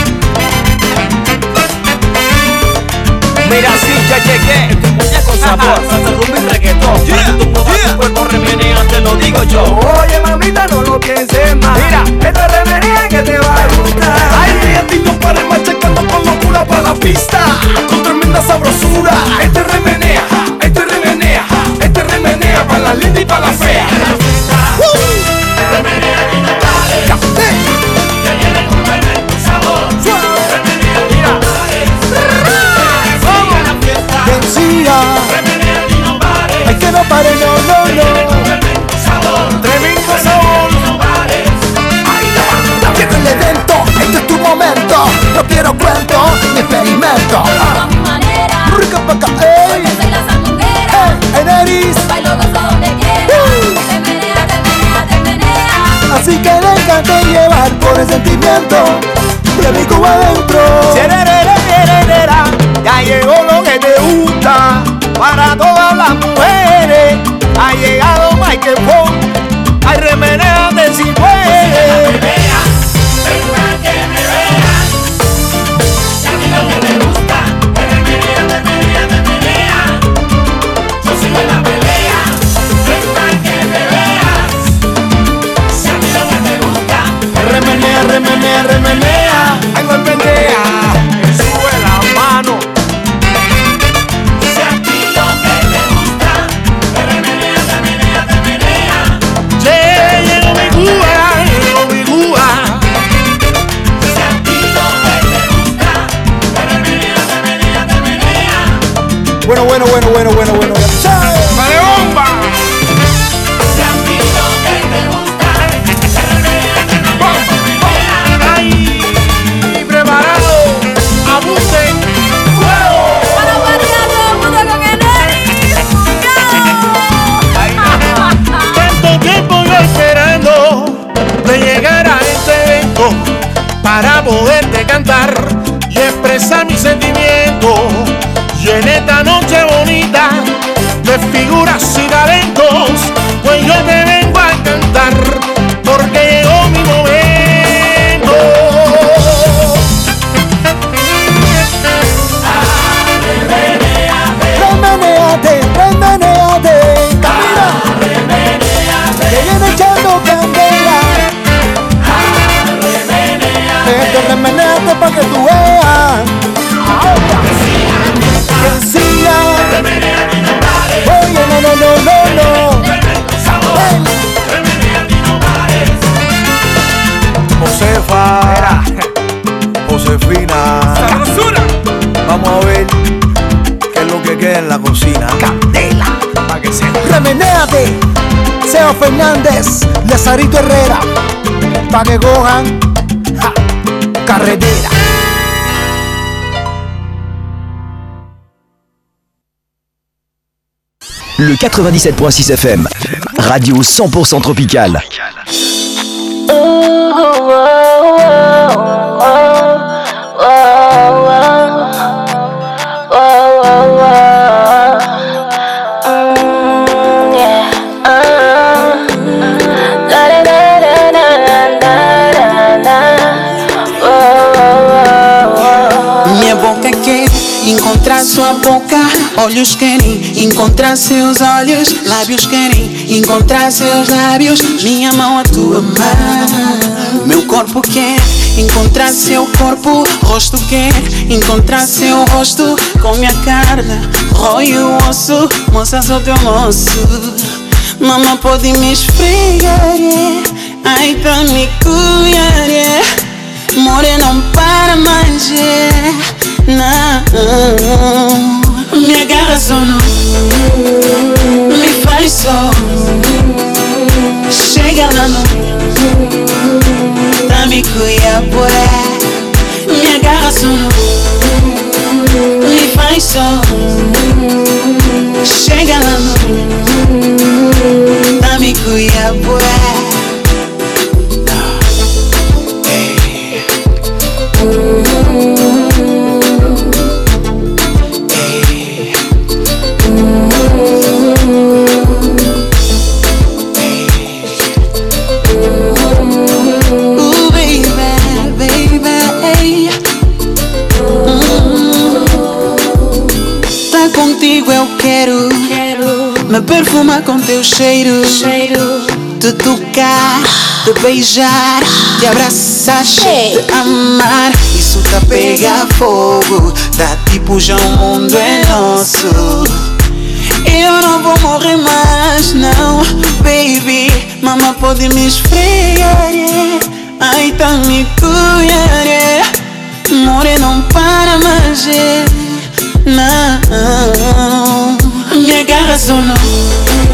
Mira, sí, ya llegué. Tu muñeca con sabor, salsa, rumba y reggaetón. Yeah. Tu mujer, yeah. Tu cuerpo remenea, te lo digo yo. Oye, mamita, no lo pienses más. Mira, esta remenea que te va a gustar. Ay, fíjate y no pares machacando con locura para la pista. Con tremenda sabrosura. Este remenea, este remenea, este remenea para la linda y para la fea. Uh. Remenea y no pares. Que viene con tremendo sabor. Remenea y no pares. Siga la fiesta. Que siga. Remenea y no pares. Es que no pare, no, no, no. Tremendo sabor. Tremendo sabor. No pares. Llega el evento, este es tu momento. No quiero cuento ni experimento. A mi manera, Rica pa' acá, ey. porque soy la sandunguera. Ey, en Eris. Bailo gozo donde quiera. Uh. Te menea, te menea, te menea. Así que déjate llevar por el sentimiento de mi Cuba adentro. Serererererera, ya llegó lo que te gusta para todas las mujeres. Ha llegado Michael Ford. Ay, remenéate si puedes. Que me veas, ven pa' que me veas. Si a mí lo que te gusta, te remenea, te menea, te menea. Yo sigo en la pelea, ven pa' que me veas. Si a mí lo que te gusta, remenea, remenea, remenea. Ay, no menea, que sube la mano. Si a ti lo que te gusta, te remenea, te menea, te menea. Yeah, llegó mi Cuba, llegó mi Cuba. Si a ti lo que te gusta, te remenea, te menea, te menea. Bueno, bueno, bueno, bueno, bueno, bueno. ¡Vale, bomba! Si a ti lo que te gusta, te remenea, te menea, te menea. ¡Ay! Preparado, abusen, fuego. Para guardar todo el mundo con el Tanto tiempo yo esperando de llegar a este evento para poderte cantar y expresar mis sentimientos. Y en esta noche bonita de figuras y talentos, pues yo te vengo a cantar porque llegó mi momento. Remenéate, remenéate, camina. Que viene echando candela. Este remenéate pa' que tú veas. Que siga. Oye, no, no, no, no, no. Josefa, Josefina, vamos a ver qué es lo que queda en la cocina. Candela, pa' que se remenéate. Seo Fernández, Lazarito Herrera, pa' que cojan ja, carretera. Le quatre-vingt-dix-sept point six F M, radio cent pour cent tropicale. Minha boca quer encontrar sua boca, olhos querem encontrar seus olhos, lábios querem encontrar seus lábios, minha mão a tua mão. Meu corpo quer encontrar seu corpo, rosto quer encontrar seu rosto, com minha carne, rói o osso, moça sou teu moço. Mamma pode me esfregar, yeah. Ai, tá me cuidar, yeah. More não para mais, yeah. Não. Me agarra só, não. Me faz só. Chega lá, não. Tá me cuidar, boé. Me agarra só, não. Me faz só. Chega lá, não. Tá me cuidar, boé. Contigo eu quero, quero me perfumar com teu cheiro, cheiro. Te tocar, te beijar, te abraçar, hey. Te amar. Isso tá pega fogo, tá tipo já o mundo é nosso. Eu não vou morrer mais, não, baby. Mama pode me esfregar, yeah. Ai, tá me cuidar, yeah. More não para mais, yeah. Não, me agarra só, não.